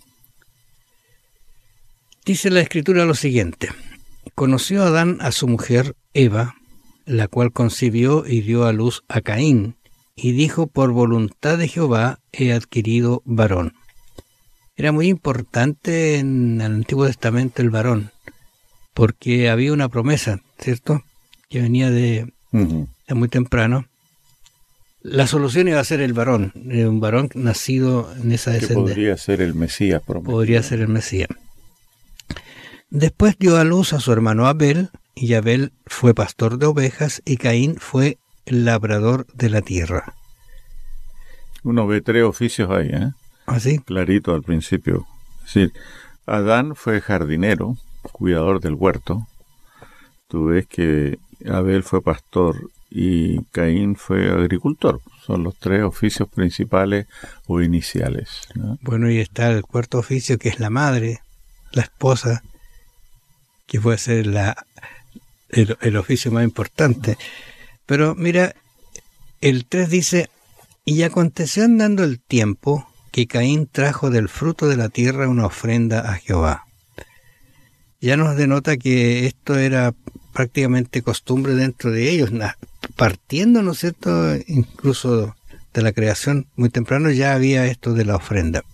Dice la Escritura lo siguiente: conoció Adán a su mujer Eva, la cual concibió y dio a luz a Caín, y dijo, por voluntad de Jehová he adquirido varón. Era muy importante en el Antiguo Testamento el varón, porque había una promesa, ¿cierto?, que venía de, uh-huh. de muy temprano. La solución iba a ser el varón, un varón nacido en esa descendencia. Que podría ser el Mesías prometido. Podría ser el Mesías. Después dio a luz a su hermano Abel, y Abel fue pastor de ovejas, y Caín fue labrador de la tierra. Uno ve tres oficios ahí, ¿eh? ¿Ah, sí? Clarito al principio. Es decir, Adán fue jardinero, cuidador del huerto. Tú ves que Abel fue pastor y Caín fue agricultor. Son los tres oficios principales o iniciales, ¿no? Bueno, y está el cuarto oficio, que es la madre, la esposa, que puede ser la, el, el oficio más importante. Pero mira, el tres dice, y aconteció andando el tiempo que Caín trajo del fruto de la tierra una ofrenda a Jehová. Ya nos denota que esto era prácticamente costumbre dentro de ellos, partiendo, ¿no es cierto?, incluso de la creación, muy temprano ya había esto de la ofrenda.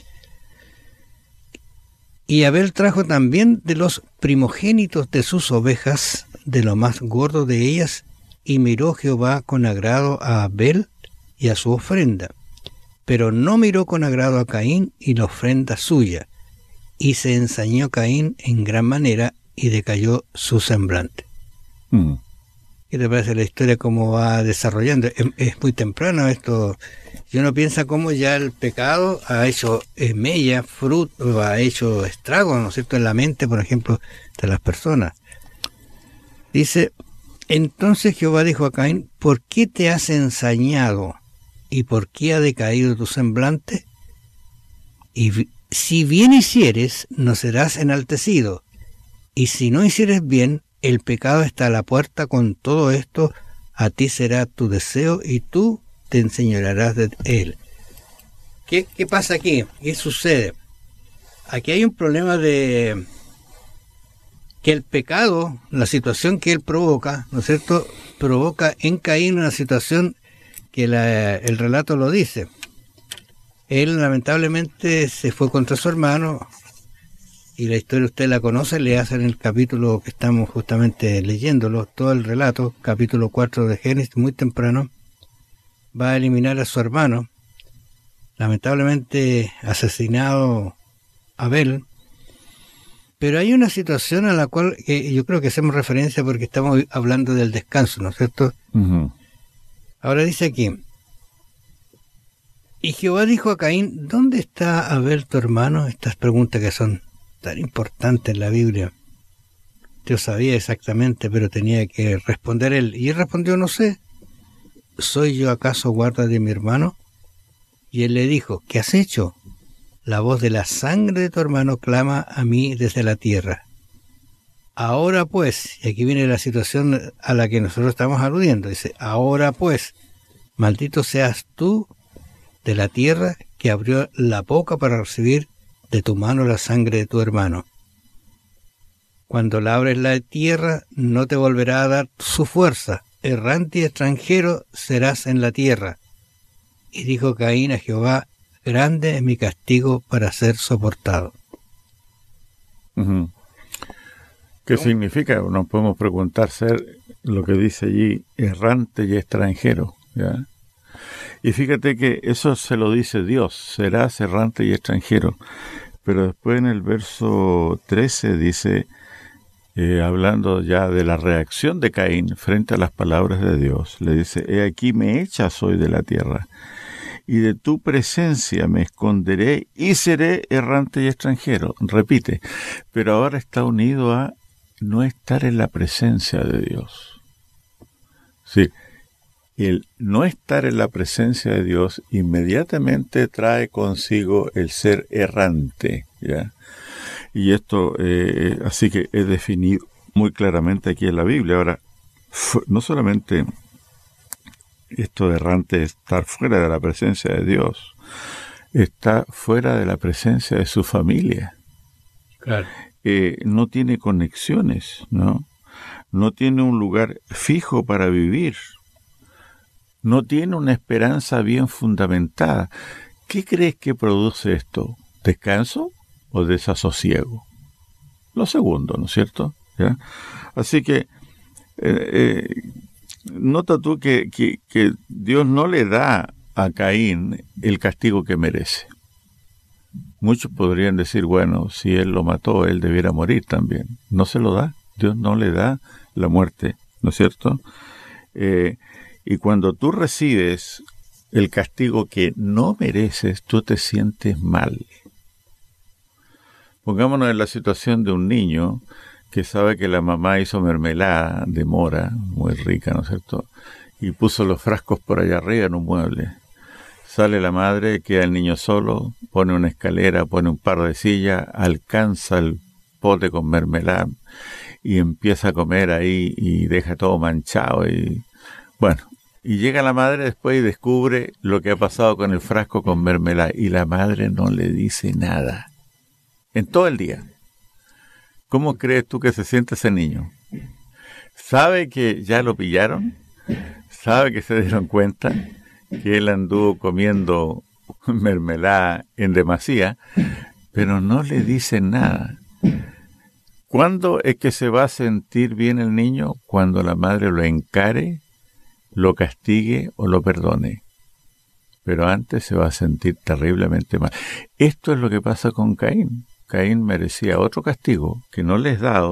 Y Abel trajo también de los primogénitos de sus ovejas, de lo más gordo de ellas, y miró Jehová con agrado a Abel y a su ofrenda, pero no miró con agrado a Caín y la ofrenda suya, y se ensañó Caín en gran manera, y decayó su semblante. Mm. ¿Qué te parece la historia, cómo va desarrollando? Es, es muy temprano esto. Y uno piensa cómo ya el pecado ha hecho mella, fruto, ha hecho estragos, ¿no es cierto?, en la mente, por ejemplo, de las personas. Dice, entonces Jehová dijo a Caín, ¿por qué te has ensañado? ¿Y por qué ha decaído tu semblante? Y si bien hicieres, no serás enaltecido. Y si no hicieres bien, el pecado está a la puerta. Con todo esto, a ti será tu deseo y tú te enseñorearás de él. ¿Qué, qué pasa aquí? ¿Qué sucede? Aquí hay un problema de que el pecado, la situación que él provoca, ¿no es cierto?, provoca en Caín una situación que la, el relato lo dice. Él lamentablemente se fue contra su hermano, y la historia usted la conoce, le hacen el capítulo que estamos justamente leyéndolo, todo el relato, capítulo cuatro de Génesis, muy temprano, va a eliminar a su hermano, lamentablemente asesinado Abel. Pero hay una situación a la cual eh, yo creo que hacemos referencia porque estamos hablando del descanso, ¿no es cierto? Uh-huh. Ahora dice aquí, y Jehová dijo a Caín, ¿dónde está Abel tu hermano? Estas preguntas que son tan importantes en la Biblia. Yo sabía exactamente, pero tenía que responder él. Y él respondió, no sé, ¿soy yo acaso guarda de mi hermano? Y él le dijo, ¿qué has hecho? La voz de la sangre de tu hermano clama a mí desde la tierra. Ahora pues, y aquí viene la situación a la que nosotros estamos aludiendo, dice, ahora pues, maldito seas tú de la tierra que abrió la boca para recibir de tu mano la sangre de tu hermano. Cuando labres la tierra, no te volverá a dar su fuerza, errante y extranjero serás en la tierra. Y dijo Caín a Jehová, grande es mi castigo para ser soportado. Uh-huh. ¿Qué ¿Cómo? significa? Nos podemos preguntar ser lo que dice allí, errante y extranjero, ¿ya? Y fíjate que eso se lo dice Dios, serás errante y extranjero. Pero después en el verso trece dice, eh, hablando ya de la reacción de Caín frente a las palabras de Dios, le dice, he aquí me echas hoy de la tierra, y de tu presencia me esconderé y seré errante y extranjero. Repite, pero ahora está unido a no estar en la presencia de Dios. Sí. El no estar en la presencia de Dios inmediatamente trae consigo el ser errante, ¿ya? Y esto, eh, así que es definido muy claramente aquí en la Biblia. Ahora, no solamente esto de errante es estar fuera de la presencia de Dios, está fuera de la presencia de su familia. Claro. Eh, no tiene conexiones, ¿no? No tiene un lugar fijo para vivir. No tiene una esperanza bien fundamentada. ¿Qué crees que produce esto? ¿Descanso o desasosiego? Lo segundo, ¿no es cierto? ¿Ya? Así que, eh, eh, nota tú que, que, que Dios no le da a Caín el castigo que merece. Muchos podrían decir, bueno, si él lo mató, él debiera morir también. No se lo da. Dios no le da la muerte, ¿no es cierto? Eh, Y cuando tú recibes el castigo que no mereces, tú te sientes mal. Pongámonos en la situación de un niño que sabe que la mamá hizo mermelada de mora, muy rica, ¿no es cierto? Y puso los frascos por allá arriba en un mueble. Sale la madre, queda el niño solo, pone una escalera, pone un par de sillas, alcanza el pote con mermelada y empieza a comer ahí y deja todo manchado y... Bueno, y llega la madre después y descubre lo que ha pasado con el frasco con mermelada. Y la madre no le dice nada. En todo el día. ¿Cómo crees tú que se siente ese niño? ¿Sabe que ya lo pillaron? ¿Sabe que se dieron cuenta que él anduvo comiendo mermelada en demasía? Pero no le dice nada. ¿Cuándo es que se va a sentir bien el niño? Cuando la madre lo encare, lo castigue o lo perdone. Pero antes se va a sentir terriblemente mal. Esto es lo que pasa con Caín. Caín merecía otro castigo que no le es dado,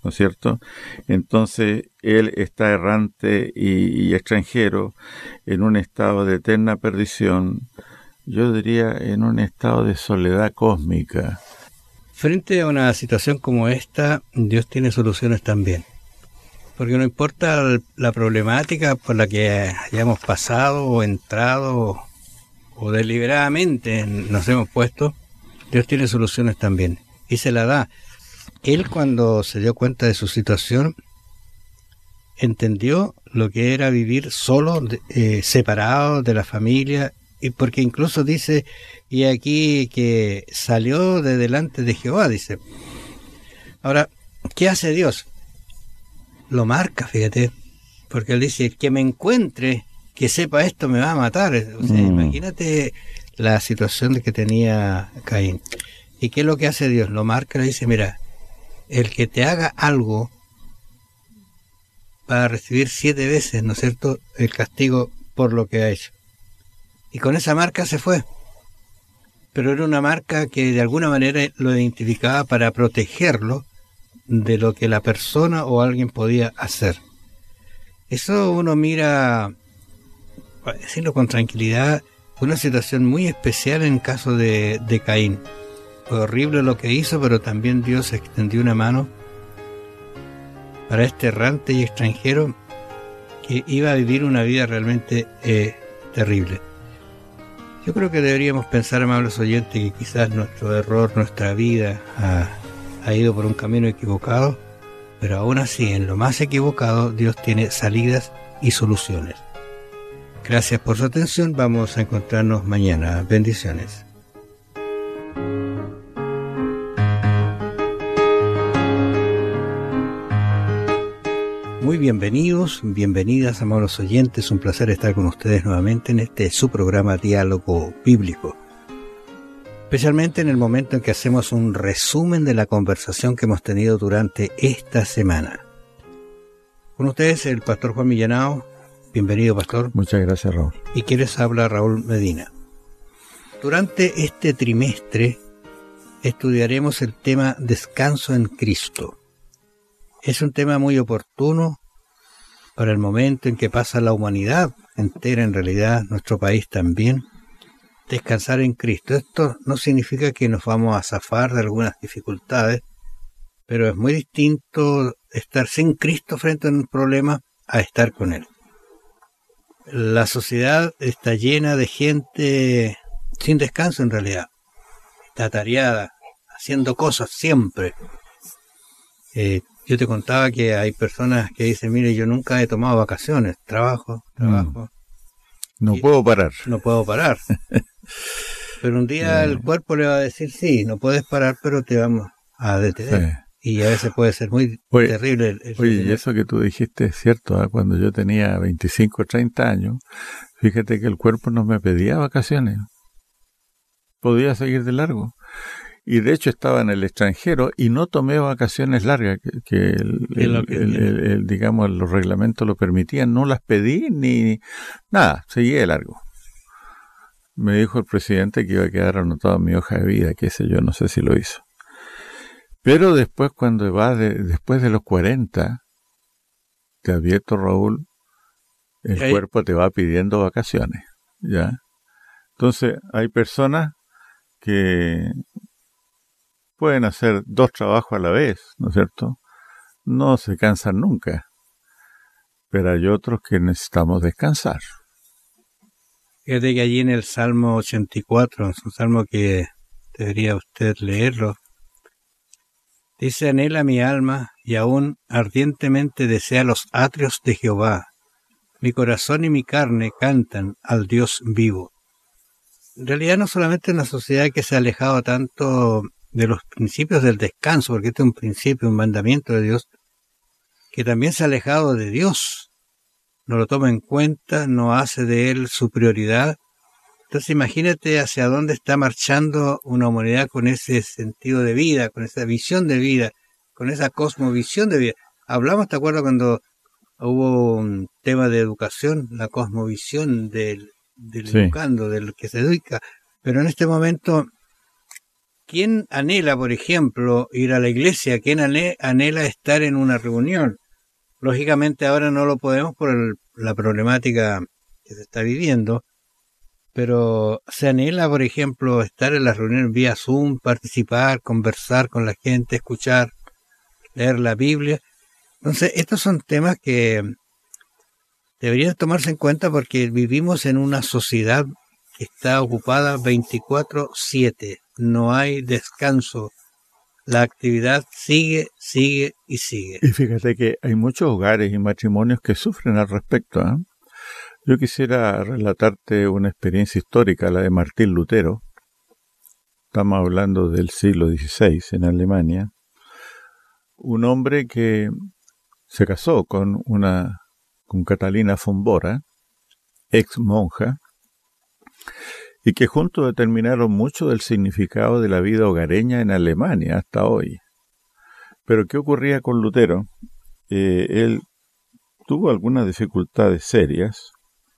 ¿no es cierto? Entonces él está errante y, y extranjero en un estado de eterna perdición, yo diría en un estado de soledad cósmica. Frente a una situación como esta, Dios tiene soluciones también. Porque no importa la problemática por la que hayamos pasado o entrado o deliberadamente nos hemos puesto, Dios tiene soluciones también y se la da. Él, cuando se dio cuenta de su situación, entendió lo que era vivir solo, eh, separado de la familia, y porque incluso dice, y aquí que salió de delante de Jehová, dice. Ahora, ¿qué hace Dios? Lo marca, fíjate, porque él dice, el que me encuentre, que sepa esto, me va a matar. O sea, mm. imagínate la situación que tenía Caín. ¿Y qué es lo que hace Dios? Lo marca, le dice, mira, el que te haga algo va a recibir siete veces, ¿no es cierto?, el castigo por lo que ha hecho. Y con esa marca se fue. Pero era una marca que de alguna manera lo identificaba para protegerlo de lo que la persona o alguien podía hacer. Eso uno mira, para decirlo con tranquilidad, una situación muy especial en caso de, de Caín. Fue horrible lo que hizo, pero también Dios extendió una mano para este errante y extranjero que iba a vivir una vida realmente eh, terrible. Yo creo que deberíamos pensar, amables oyentes, que quizás nuestro error, nuestra vida ha, ha ido por un camino equivocado, pero aún así, en lo más equivocado, Dios tiene salidas y soluciones. Gracias por su atención, vamos a encontrarnos mañana. Bendiciones. Muy bienvenidos, bienvenidas, amables oyentes, un placer estar con ustedes nuevamente en este su programa Diálogo Bíblico. Especialmente en el momento en que hacemos un resumen de la conversación que hemos tenido durante esta semana. Con ustedes el pastor Juan Millanao. Bienvenido, pastor. Muchas gracias, Raúl. Y que les habla Raúl Medina. Durante este trimestre estudiaremos el tema Descanso en Cristo. Es un tema muy oportuno para el momento en que pasa la humanidad entera, en realidad nuestro país también. Descansar en Cristo. Esto no significa que nos vamos a zafar de algunas dificultades, pero es muy distinto estar sin Cristo frente a un problema a estar con Él. La sociedad está llena de gente sin descanso en realidad. Está atareada, haciendo cosas siempre. Eh, yo te contaba que hay personas que dicen, mire, yo nunca he tomado vacaciones, trabajo, trabajo. No puedo parar. No puedo parar. Pero un día el cuerpo le va a decir, sí, no puedes parar, pero te vamos a detener. Sí. Y a veces puede ser muy oye, terrible. El, el oye, y eso que tú dijiste es cierto, ¿eh? Cuando yo tenía veinticinco o treinta años, fíjate que el cuerpo no me pedía vacaciones. Podía seguir de largo. Y de hecho estaba en el extranjero y no tomé vacaciones largas, que, que, el, el, que el, el, el, digamos, los reglamentos lo permitían. No las pedí ni nada, seguí de largo. Me dijo el presidente que iba a quedar anotado en mi hoja de vida, qué sé yo, no sé si lo hizo. Pero después, cuando va de, después de los cuarenta, te advierto, Raúl, el ¿Hey? cuerpo te va pidiendo vacaciones, ¿ya? Entonces, hay personas que pueden hacer dos trabajos a la vez, ¿no es cierto? No se cansan nunca. Pero hay otros que necesitamos descansar. Fíjate que allí en el Salmo ochenta y cuatro, es un salmo que debería usted leerlo, dice, anhela mi alma y aún ardientemente desea los atrios de Jehová. Mi corazón y mi carne cantan al Dios vivo. En realidad no solamente una sociedad que se ha alejado tanto de los principios del descanso, porque este es un principio, un mandamiento de Dios, que también se ha alejado de Dios. No lo toma en cuenta, no hace de Él su prioridad. Entonces imagínate hacia dónde está marchando una humanidad con ese sentido de vida, con esa visión de vida, con esa cosmovisión de vida. Hablamos, ¿te acuerdas cuando hubo un tema de educación? La cosmovisión del, del sí. educando, del que se educa. Pero en este momento ¿quién anhela, por ejemplo, ir a la iglesia? ¿Quién anhela estar en una reunión? Lógicamente ahora no lo podemos por el, la problemática que se está viviendo, pero se anhela, por ejemplo, estar en las reuniones vía Zoom, participar, conversar con la gente, escuchar, leer la Biblia. Entonces, estos son temas que deberían tomarse en cuenta porque vivimos en una sociedad que está ocupada veinticuatro siete. No hay descanso. La actividad sigue, sigue y sigue. Y fíjate que hay muchos hogares y matrimonios que sufren al respecto, ¿eh? Yo quisiera relatarte una experiencia histórica, la de Martín Lutero. Estamos hablando del siglo dieciséis en Alemania. Un hombre que se casó con una con Catalina von Bora, ex monja, y que juntos determinaron mucho del significado de la vida hogareña en Alemania hasta hoy. Pero ¿qué ocurría con Lutero? Eh, él tuvo algunas dificultades serias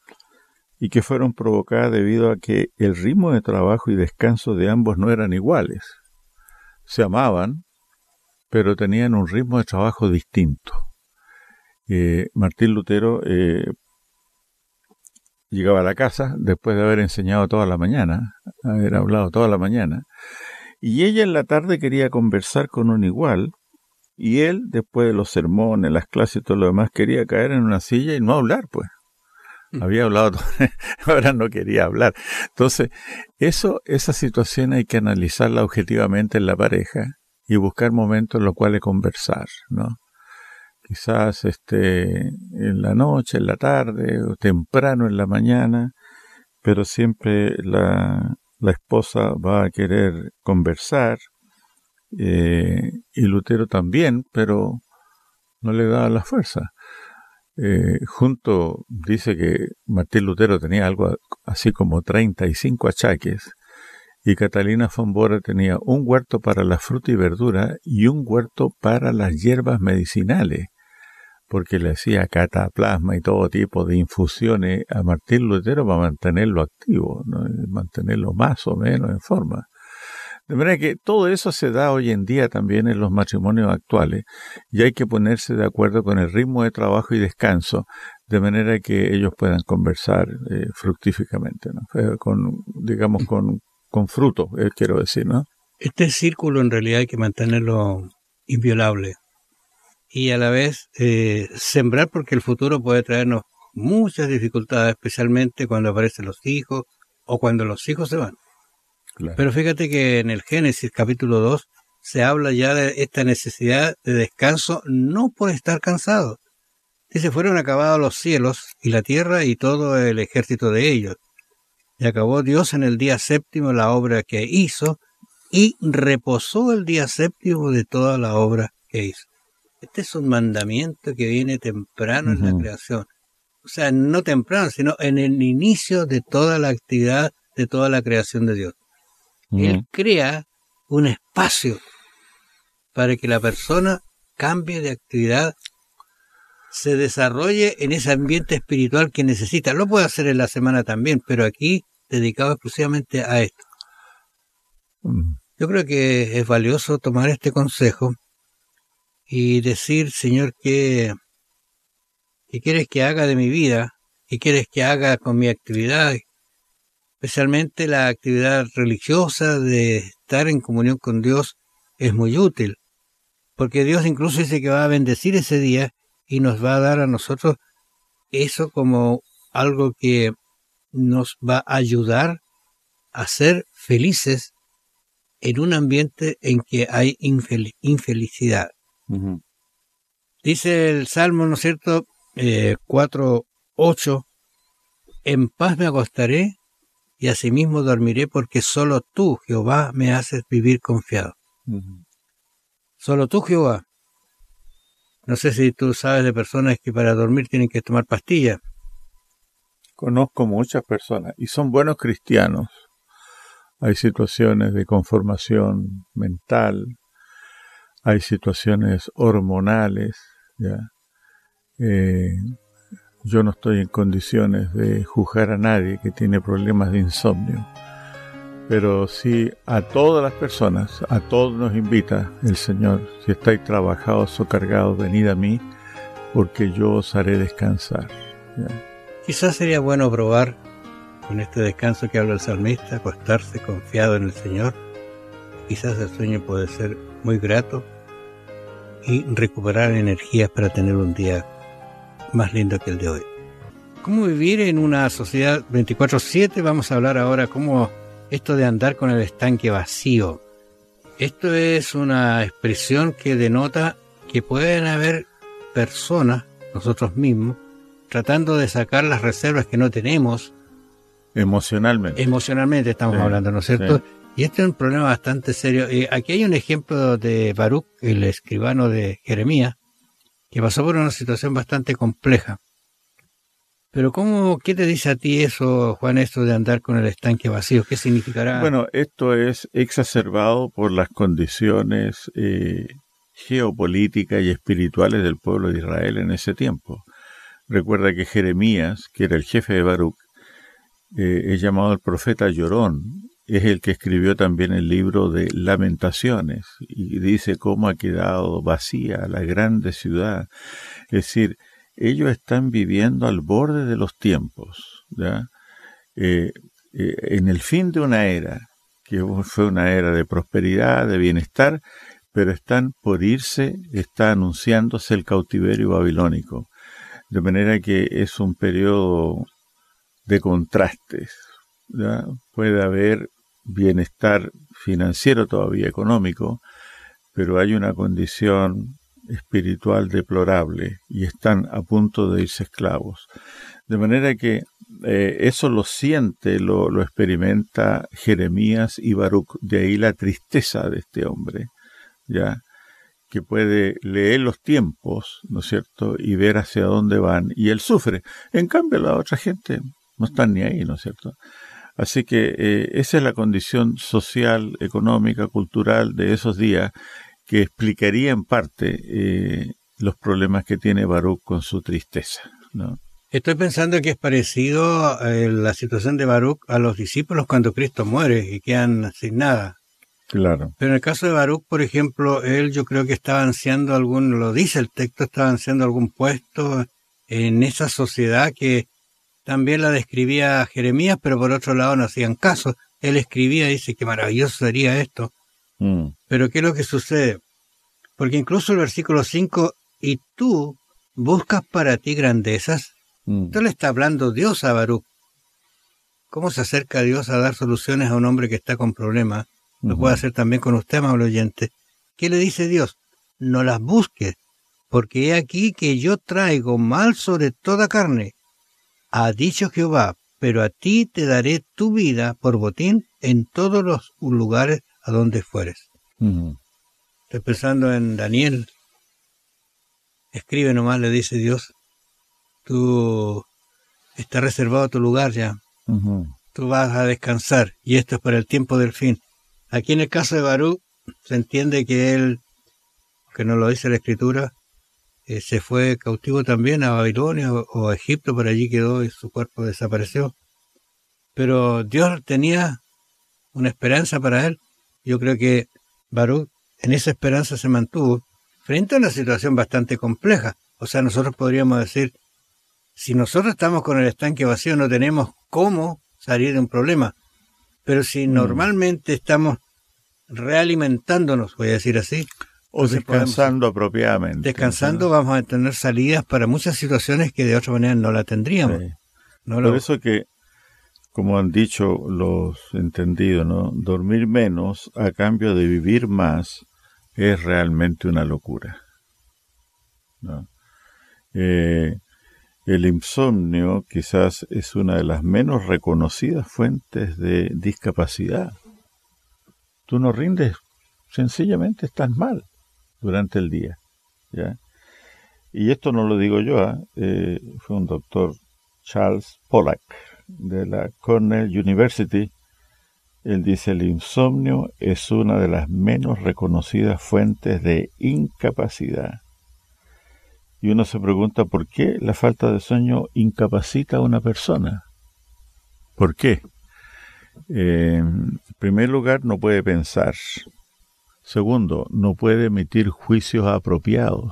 y que fueron provocadas debido a que el ritmo de trabajo y descanso de ambos no eran iguales. Se amaban, pero tenían un ritmo de trabajo distinto. Eh, Martín Lutero eh, llegaba a la casa después de haber enseñado toda la mañana, haber hablado toda la mañana, y ella en la tarde quería conversar con un igual, y él, después de los sermones, las clases y todo lo demás, quería caer en una silla y no hablar, pues. Había hablado, ahora no quería hablar. Entonces, eso, esa situación hay que analizarla objetivamente en la pareja y buscar momentos en los cuales conversar, ¿no? Quizás este, en la noche, en la tarde, o temprano en la mañana, pero siempre la, la esposa va a querer conversar, eh, y Lutero también, pero no le da la fuerza. Eh, junto, dice que Martín Lutero tenía algo así como treinta y cinco achaques, y Catalina von Bora tenía un huerto para la fruta y verdura y un huerto para las hierbas medicinales, porque le hacía cataplasma y todo tipo de infusiones a Martín Lutero para mantenerlo activo, ¿no? Mantenerlo más o menos en forma. De manera que todo eso se da hoy en día también en los matrimonios actuales, y hay que ponerse de acuerdo con el ritmo de trabajo y descanso, de manera que ellos puedan conversar eh, fructíficamente, ¿no? Eh, con, digamos, con, con fruto, eh, quiero decir, ¿no? Este círculo en realidad hay que mantenerlo inviolable y a la vez eh, sembrar, porque el futuro puede traernos muchas dificultades, especialmente cuando aparecen los hijos o cuando los hijos se van. Claro. Pero fíjate que en el Génesis capítulo dos se habla ya de esta necesidad de descanso, no por estar cansados. Dice, fueron acabados los cielos y la tierra y todo el ejército de ellos. Y acabó Dios en el día séptimo la obra que hizo y reposó el día séptimo de toda la obra que hizo. Este es un mandamiento que viene temprano uh-huh. en la creación. O sea, no temprano, sino en el inicio de toda la actividad, de toda la creación de Dios. Uh-huh. Él crea un espacio para que la persona cambie de actividad, se desarrolle en ese ambiente espiritual que necesita. Lo puede hacer en la semana también, pero aquí dedicado exclusivamente a esto. Uh-huh. Yo creo que es valioso tomar este consejo y decir, Señor, ¿qué, ¿qué quieres que haga de mi vida? ¿Qué quieres que haga con mi actividad? Especialmente la actividad religiosa de estar en comunión con Dios es muy útil, porque Dios incluso dice que va a bendecir ese día y nos va a dar a nosotros eso como algo que nos va a ayudar a ser felices en un ambiente en que hay infel- infelicidad. Uh-huh. Dice el Salmo, ¿no es cierto? Eh, cuatro ocho, en paz me acostaré y asimismo dormiré porque solo tú, Jehová, me haces vivir confiado. Uh-huh. Solo tú, Jehová. No sé si tú sabes de personas que para dormir tienen que tomar pastillas. Conozco muchas personas y son buenos cristianos. Hay situaciones de conformación mental, hay situaciones hormonales, ¿ya? Eh, yo no estoy en condiciones de juzgar a nadie que tiene problemas de insomnio, Pero sí, a todas las personas, a todos nos invita el Señor, si estáis trabajados o cargados, venid a mí, porque yo os haré descansar. ¿Ya? Quizás sería bueno probar, con este descanso que habla el salmista, acostarse confiado en el Señor. Quizás el sueño puede ser muy grato y recuperar energías para tener un día más lindo que el de hoy. ¿Cómo vivir en una sociedad veinticuatro siete? Vamos a hablar ahora cómo esto de andar con el estanque vacío. Esto es una expresión que denota que pueden haber personas, nosotros mismos, tratando de sacar las reservas que no tenemos. Emocionalmente. Emocionalmente estamos sí, hablando, ¿no es cierto? Sí. Y este es un problema bastante serio. Eh, aquí hay un ejemplo de Baruch, el escribano de Jeremías, que pasó por una situación bastante compleja. Pero ¿cómo, qué te dice a ti eso, Juan, esto de andar con el estanque vacío? ¿Qué significará? Bueno, esto es exacerbado por las condiciones eh, geopolíticas y espirituales del pueblo de Israel en ese tiempo. Recuerda que Jeremías, que era el jefe de Baruch, eh, es llamado el profeta llorón, es el que escribió también el libro de Lamentaciones, y dice cómo ha quedado vacía la grande ciudad. Es decir, ellos están viviendo al borde de los tiempos, ¿ya? Eh, eh, en el fin de una era, que fue una era de prosperidad, de bienestar, pero están por irse, está anunciándose el cautiverio babilónico. De manera que es un periodo de contrastes, ¿ya? Puede haber bienestar financiero todavía, económico, pero hay una condición espiritual deplorable y están a punto de irse esclavos. De manera que eh, eso lo siente, lo, lo experimenta Jeremías y Baruch, de ahí la tristeza de este hombre, ya que puede leer los tiempos, ¿no es cierto?, y ver hacia dónde van, y él sufre. En cambio, la otra gente no están ni ahí, ¿no es cierto? Así que eh, esa es la condición social, económica, cultural de esos días, que explicaría en parte eh, los problemas que tiene Baruch con su tristeza, ¿no? Estoy pensando que es parecido eh, la situación de Baruch a los discípulos cuando Cristo muere y quedan sin nada. Claro. Pero en el caso de Baruch, por ejemplo, él yo creo que estaba ansiando algún, lo dice el texto, estaba ansiando algún puesto en esa sociedad que también la describía Jeremías, pero por otro lado no hacían caso. Él escribía y dice que maravilloso sería esto. Mm. Pero ¿qué es lo que sucede? Porque incluso el versículo cinco, y tú buscas para ti grandezas. Mm. Esto le está hablando Dios a Baruch. ¿Cómo se acerca Dios a dar soluciones a un hombre que está con problemas? Lo puede hacer también con usted, amable oyente. ¿Qué le dice Dios? No las busques, porque he aquí que yo traigo mal sobre toda carne. Ha dicho Jehová, pero a ti te daré tu vida por botín en todos los lugares a donde fueres. Uh-huh. Estoy pensando en Daniel. Escribe nomás, le dice Dios. Tú está reservado tu lugar ya. Uh-huh. Tú vas a descansar y esto es para el tiempo del fin. Aquí en el caso de Baruch se entiende que él, que no lo dice la Escritura, eh, se fue cautivo también a Babilonia o, o a Egipto, por allí quedó y su cuerpo desapareció. Pero Dios tenía una esperanza para él. Yo creo que Baruch en esa esperanza se mantuvo frente a una situación bastante compleja. O sea, nosotros podríamos decir, si nosotros estamos con el estanque vacío no tenemos cómo salir de un problema. Pero si mm. normalmente estamos realimentándonos, voy a decir así, o descansando apropiadamente. Descansando, ¿no? Vamos a tener salidas para muchas situaciones que de otra manera no la tendríamos. Sí. No Por lo... eso que, como han dicho los entendidos, ¿no? Dormir menos a cambio de vivir más es realmente una locura, ¿no? Eh, el insomnio quizás es una de las menos reconocidas fuentes de discapacidad. Tú no rindes, sencillamente estás mal durante el día, ¿ya? Y esto no lo digo yo, ¿eh? Eh, fue un doctor, Charles Pollack, de la Cornell University. Él dice, el insomnio es una de las menos reconocidas fuentes de incapacidad. Y uno se pregunta, ¿por qué la falta de sueño incapacita a una persona? ¿Por qué? Eh, en primer lugar, no puede pensar. Segundo, no puede emitir juicios apropiados.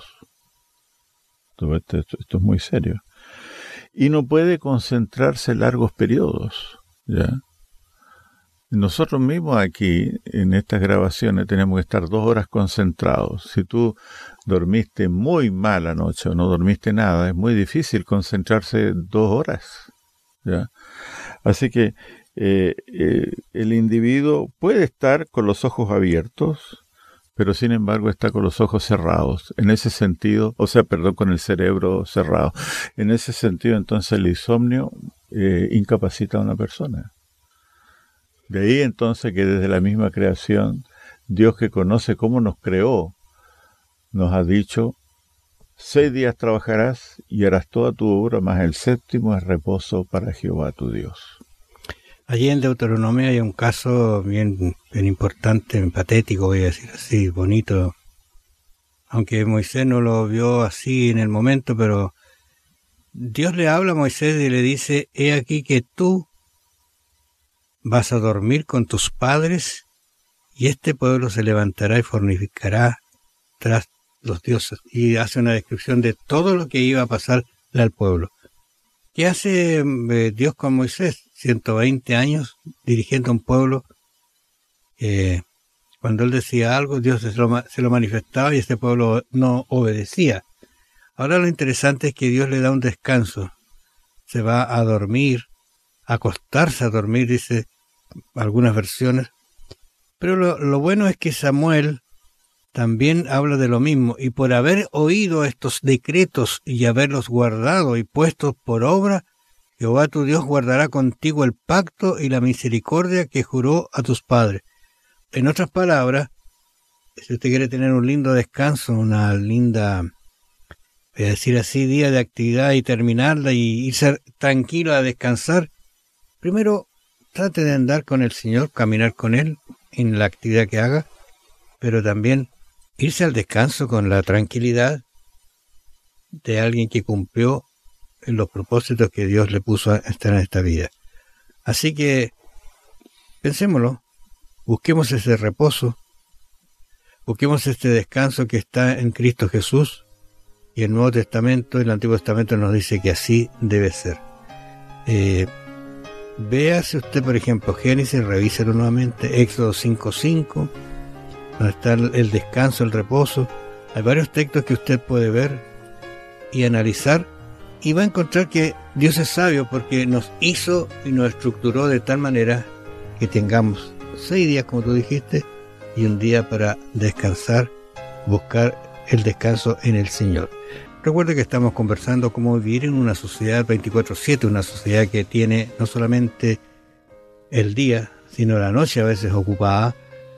Esto, esto, esto es muy serio. Y no puede concentrarse en largos periodos, ¿ya? Nosotros mismos aquí, en estas grabaciones, tenemos que estar dos horas concentrados. Si tú dormiste muy mal anoche o no dormiste nada, es muy difícil concentrarse dos horas, ¿ya? Así que eh, eh, el individuo puede estar con los ojos abiertos, pero sin embargo está con los ojos cerrados. En ese sentido, o sea, perdón, con el cerebro cerrado. En ese sentido, entonces, el insomnio eh, incapacita a una persona. De ahí entonces que desde la misma creación, Dios, que conoce cómo nos creó, nos ha dicho, seis días trabajarás y harás toda tu obra, mas el séptimo es reposo para Jehová tu Dios. Allí en Deuteronomio hay un caso bien, bien importante, bien patético, voy a decir así, bonito, aunque Moisés no lo vio así en el momento, pero Dios le habla a Moisés y le dice, he aquí que tú vas a dormir con tus padres, y este pueblo se levantará y fornicará tras los dioses. Y hace una descripción de todo lo que iba a pasarle al pueblo. ¿Qué hace eh, Dios con Moisés? ciento veinte años dirigiendo a un pueblo. Eh, cuando él decía algo, Dios se lo, se lo manifestaba y este pueblo no obedecía. Ahora lo interesante es que Dios le da un descanso. Se va a dormir, a acostarse a dormir, dice algunas versiones. Pero lo, lo bueno es que Samuel también habla de lo mismo, y por haber oído estos decretos y haberlos guardado y puestos por obra, Jehová tu Dios guardará contigo el pacto y la misericordia que juró a tus padres. En otras palabras, si usted quiere tener un lindo descanso, una linda, voy a decir así, día de actividad y terminarla y irse tranquilo a descansar, primero trate de andar con el Señor, caminar con Él en la actividad que haga, pero también irse al descanso con la tranquilidad de alguien que cumplió en los propósitos que Dios le puso a estar en esta vida. Así que pensémoslo, busquemos ese reposo, busquemos este descanso que está en Cristo Jesús, y el Nuevo Testamento y el Antiguo Testamento nos dice que así debe ser. Eh, véase usted, por ejemplo, Génesis, revíselo nuevamente, Éxodo cinco cinco, donde está el descanso, el reposo. Hay varios textos que usted puede ver y analizar, y va a encontrar que Dios es sabio porque nos hizo y nos estructuró de tal manera que tengamos seis días, como tú dijiste, y un día para descansar, buscar el descanso en el Señor. Recuerde que estamos conversando cómo vivir en una sociedad veinticuatro siete, una sociedad que tiene no solamente el día, sino la noche a veces ocupada,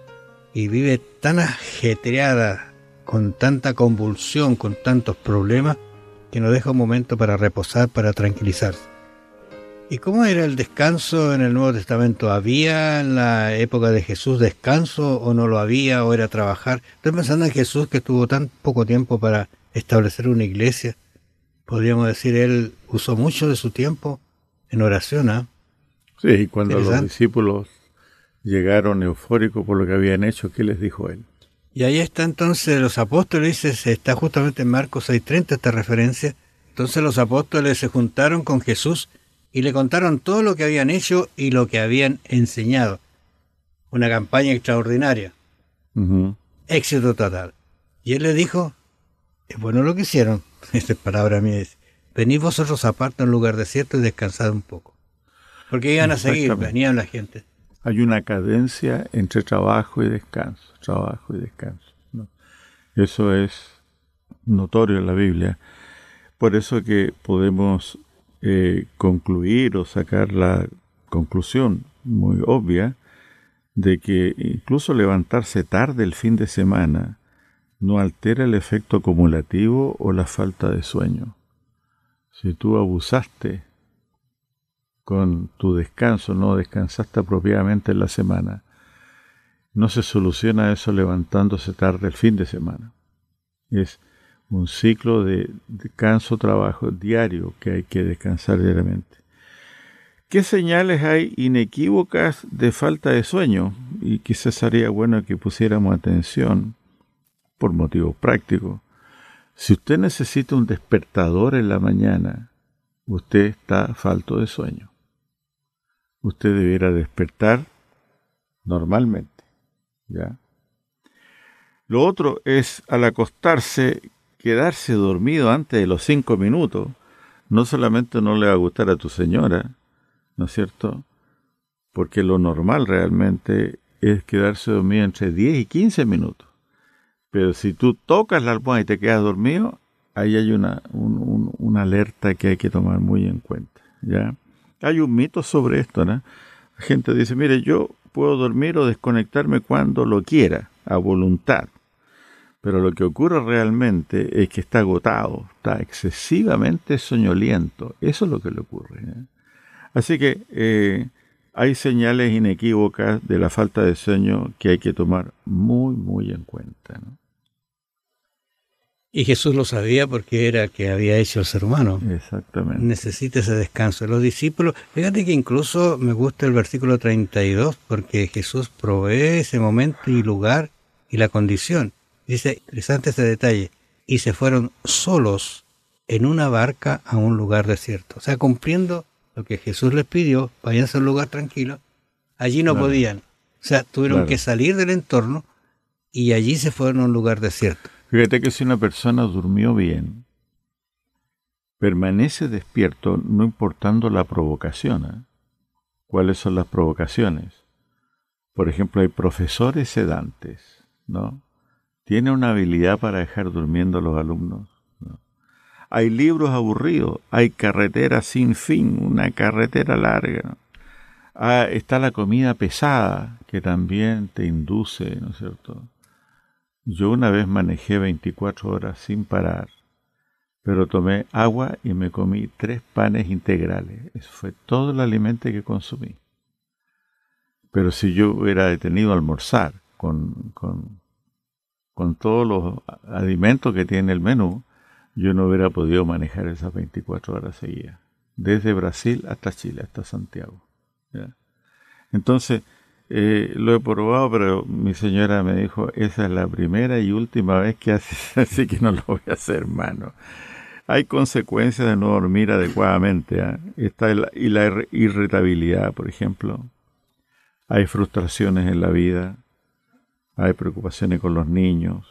y vive tan ajetreada, con tanta convulsión, con tantos problemas, que no deja un momento para reposar, para tranquilizarse. ¿Y cómo era el descanso en el Nuevo Testamento? ¿Había en la época de Jesús descanso o no lo había, o era trabajar? Estoy pensando en Jesús, que tuvo tan poco tiempo para establecer una iglesia. Podríamos decir, él usó mucho de su tiempo en oración, ¿eh? Sí, cuando los discípulos llegaron eufóricos por lo que habían hecho, ¿qué les dijo él? Y ahí está entonces los apóstoles, está justamente en Marcos seis treinta esta referencia. Entonces los apóstoles se juntaron con Jesús y le contaron todo lo que habían hecho y lo que habían enseñado. Una campaña extraordinaria. Uh-huh. Éxito total. Y él le dijo, es bueno lo que hicieron, esta es palabra mía, es, venid vosotros aparte a un lugar desierto y descansad un poco. Porque iban a seguir, venían la gente. Hay una cadencia entre trabajo y descanso, trabajo y descanso, ¿no? Eso es notorio en la Biblia. Por eso que podemos eh, concluir o sacar la conclusión muy obvia de que incluso levantarse tarde el fin de semana no altera el efecto acumulativo o la falta de sueño. Si tú abusaste con tu descanso, no descansaste apropiadamente en la semana, no se soluciona eso levantándose tarde el fin de semana. Es un ciclo de descanso, trabajo diario que hay que descansar diariamente. ¿Qué señales hay inequívocas de falta de sueño? Y quizás sería bueno que pusiéramos atención por motivos prácticos. Si usted necesita un despertador en la mañana, usted está falto de sueño. Usted debiera despertar normalmente, ¿ya? Lo otro es, al acostarse, quedarse dormido antes de los cinco minutos. No solamente no le va a gustar a tu señora, ¿no es cierto? Porque lo normal realmente es quedarse dormido entre diez y quince minutos. Pero si tú tocas la almohada y te quedas dormido, ahí hay una, un, un, una alerta que hay que tomar muy en cuenta, ¿ya? Hay un mito sobre esto, ¿no? La gente dice, mire, yo puedo dormir o desconectarme cuando lo quiera, a voluntad. Pero lo que ocurre realmente es que está agotado, está excesivamente soñoliento. Eso es lo que le ocurre, ¿eh? Así que eh, hay señales inequívocas de la falta de sueño que hay que tomar muy, muy en cuenta, ¿no? Y Jesús lo sabía porque era el que había hecho el ser humano. Exactamente. Necesita ese descanso. Los discípulos, fíjate que incluso me gusta el versículo treinta y dos, porque Jesús provee ese momento y lugar y la condición. Dice, interesante ese detalle, y se fueron solos en una barca a un lugar desierto. O sea, cumpliendo lo que Jesús les pidió, váyanse a un lugar tranquilo, allí no claro. podían. O sea, tuvieron claro. que salir del entorno y allí se fueron a un lugar desierto. Fíjate que si una persona durmió bien, permanece despierto no importando la provocación, ¿eh? ¿Cuáles son las provocaciones? Por ejemplo, hay profesores sedantes, ¿no? ¿Tiene una habilidad para dejar durmiendo a los alumnos? ¿No? Hay libros aburridos, hay carreteras sin fin, una carretera larga, ¿no? Ah, está la comida pesada, que también te induce, ¿no es cierto? Yo una vez manejé veinticuatro horas sin parar, pero tomé agua y me comí tres panes integrales. Eso fue todo el alimento que consumí. Pero si yo hubiera detenido a almorzar con, con, con todos los alimentos que tiene el menú, yo no hubiera podido manejar esas veinticuatro horas seguidas, desde Brasil hasta Chile, hasta Santiago, ¿ya? Entonces, eh, lo he probado, pero mi señora me dijo, esa es la primera y última vez que haces, así que no lo voy a hacer, hermano. Hay consecuencias de no dormir adecuadamente, ¿eh? Está el, y la irritabilidad, por ejemplo. Hay frustraciones en la vida, hay preocupaciones con los niños.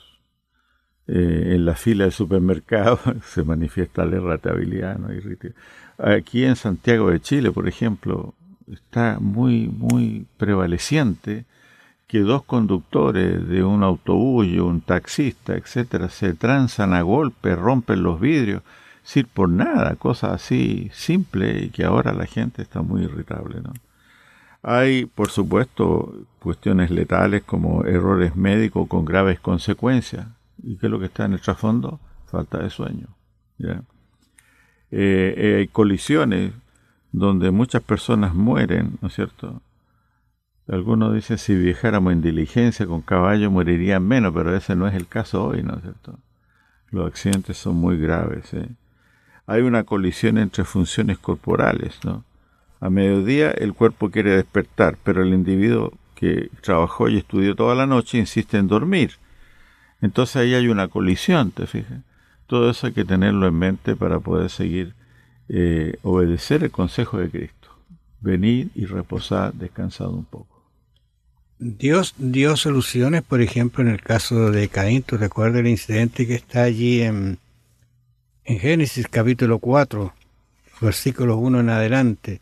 Eh, en la fila del supermercado se manifiesta la irritabilidad, ¿no? Aquí en Santiago de Chile, por ejemplo, está muy, muy prevaleciente que dos conductores de un autobús y un taxista, etcétera, se transan a golpe, rompen los vidrios, sin por nada, cosas así simples, y que ahora la gente está muy irritable, ¿no? Hay, por supuesto, cuestiones letales como errores médicos con graves consecuencias. ¿Y qué es lo que está en el trasfondo? Falta de sueño, ¿ya? Eh, eh, hay colisiones donde muchas personas mueren, ¿no es cierto? Algunos dicen, si viajáramos en diligencia con caballo morirían menos, pero ese no es el caso hoy, ¿no es cierto? Los accidentes son muy graves, ¿eh? Hay una colisión entre funciones corporales, ¿no? A mediodía el cuerpo quiere despertar, pero el individuo que trabajó y estudió toda la noche insiste en dormir. Entonces ahí hay una colisión, ¿te fijas? Todo eso hay que tenerlo en mente para poder seguir, eh, obedecer el consejo de Cristo. Venir y reposar descansado un poco. Dios dio soluciones, por ejemplo, en el caso de Caín. ¿Tú recuerdas el incidente que está allí en, en Génesis capítulo cuatro, versículos uno en adelante?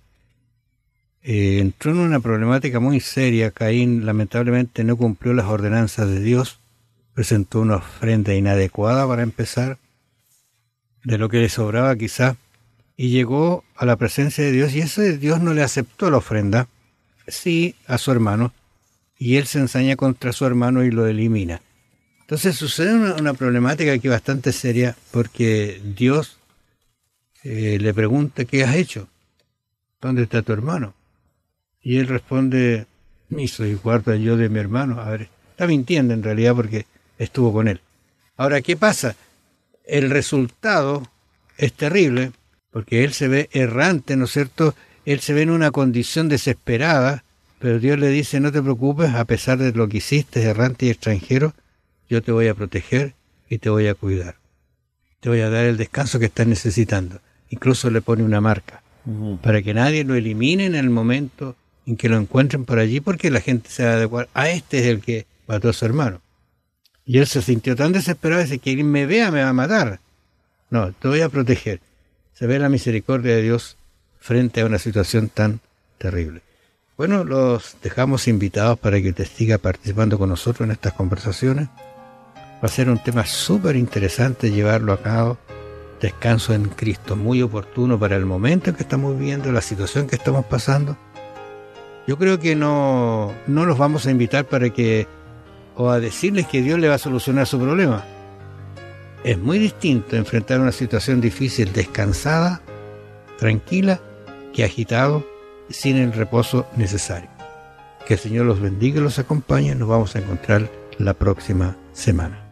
Eh, entró en una problemática muy seria. Caín lamentablemente no cumplió las ordenanzas de Dios, presentó una ofrenda inadecuada para empezar, de lo que le sobraba quizás, y llegó a la presencia de Dios, y ese Dios no le aceptó la ofrenda, sí a su hermano, y él se ensaña contra su hermano y lo elimina. Entonces sucede una, una problemática aquí bastante seria, porque Dios eh, le pregunta, ¿qué has hecho? ¿Dónde está tu hermano? Y él responde, hizo y guarda yo de mi hermano. A ver, está mintiendo en realidad porque estuvo con él. Ahora, ¿qué pasa? El resultado es terrible, porque él se ve errante, ¿no es cierto? él se ve en una condición desesperada, pero Dios le dice, no te preocupes, a pesar de lo que hiciste, errante y extranjero, yo te voy a proteger y te voy a cuidar. Te voy a dar el descanso que estás necesitando. Incluso le pone una marca, uh-huh, para que nadie lo elimine en el momento en que lo encuentren por allí, porque la gente se va a adecuar. Ah, este es el que mató a su hermano. Y él se sintió tan desesperado, dice, que quien me vea me va a matar. No, te voy a proteger. Se ve la misericordia de Dios frente a una situación tan terrible. Bueno, los dejamos invitados para que usted siga participando con nosotros en estas conversaciones. Va a ser un tema súper interesante llevarlo a cabo. Descanso en Cristo, muy oportuno para el momento en que estamos viviendo, la situación que estamos pasando. Yo creo que no, no los vamos a invitar para que, o a decirles que Dios le va a solucionar su problema. Es muy distinto enfrentar una situación difícil descansada, tranquila, que agitado, sin el reposo necesario. Que el Señor los bendiga y los acompañe. Nos vamos a encontrar la próxima semana.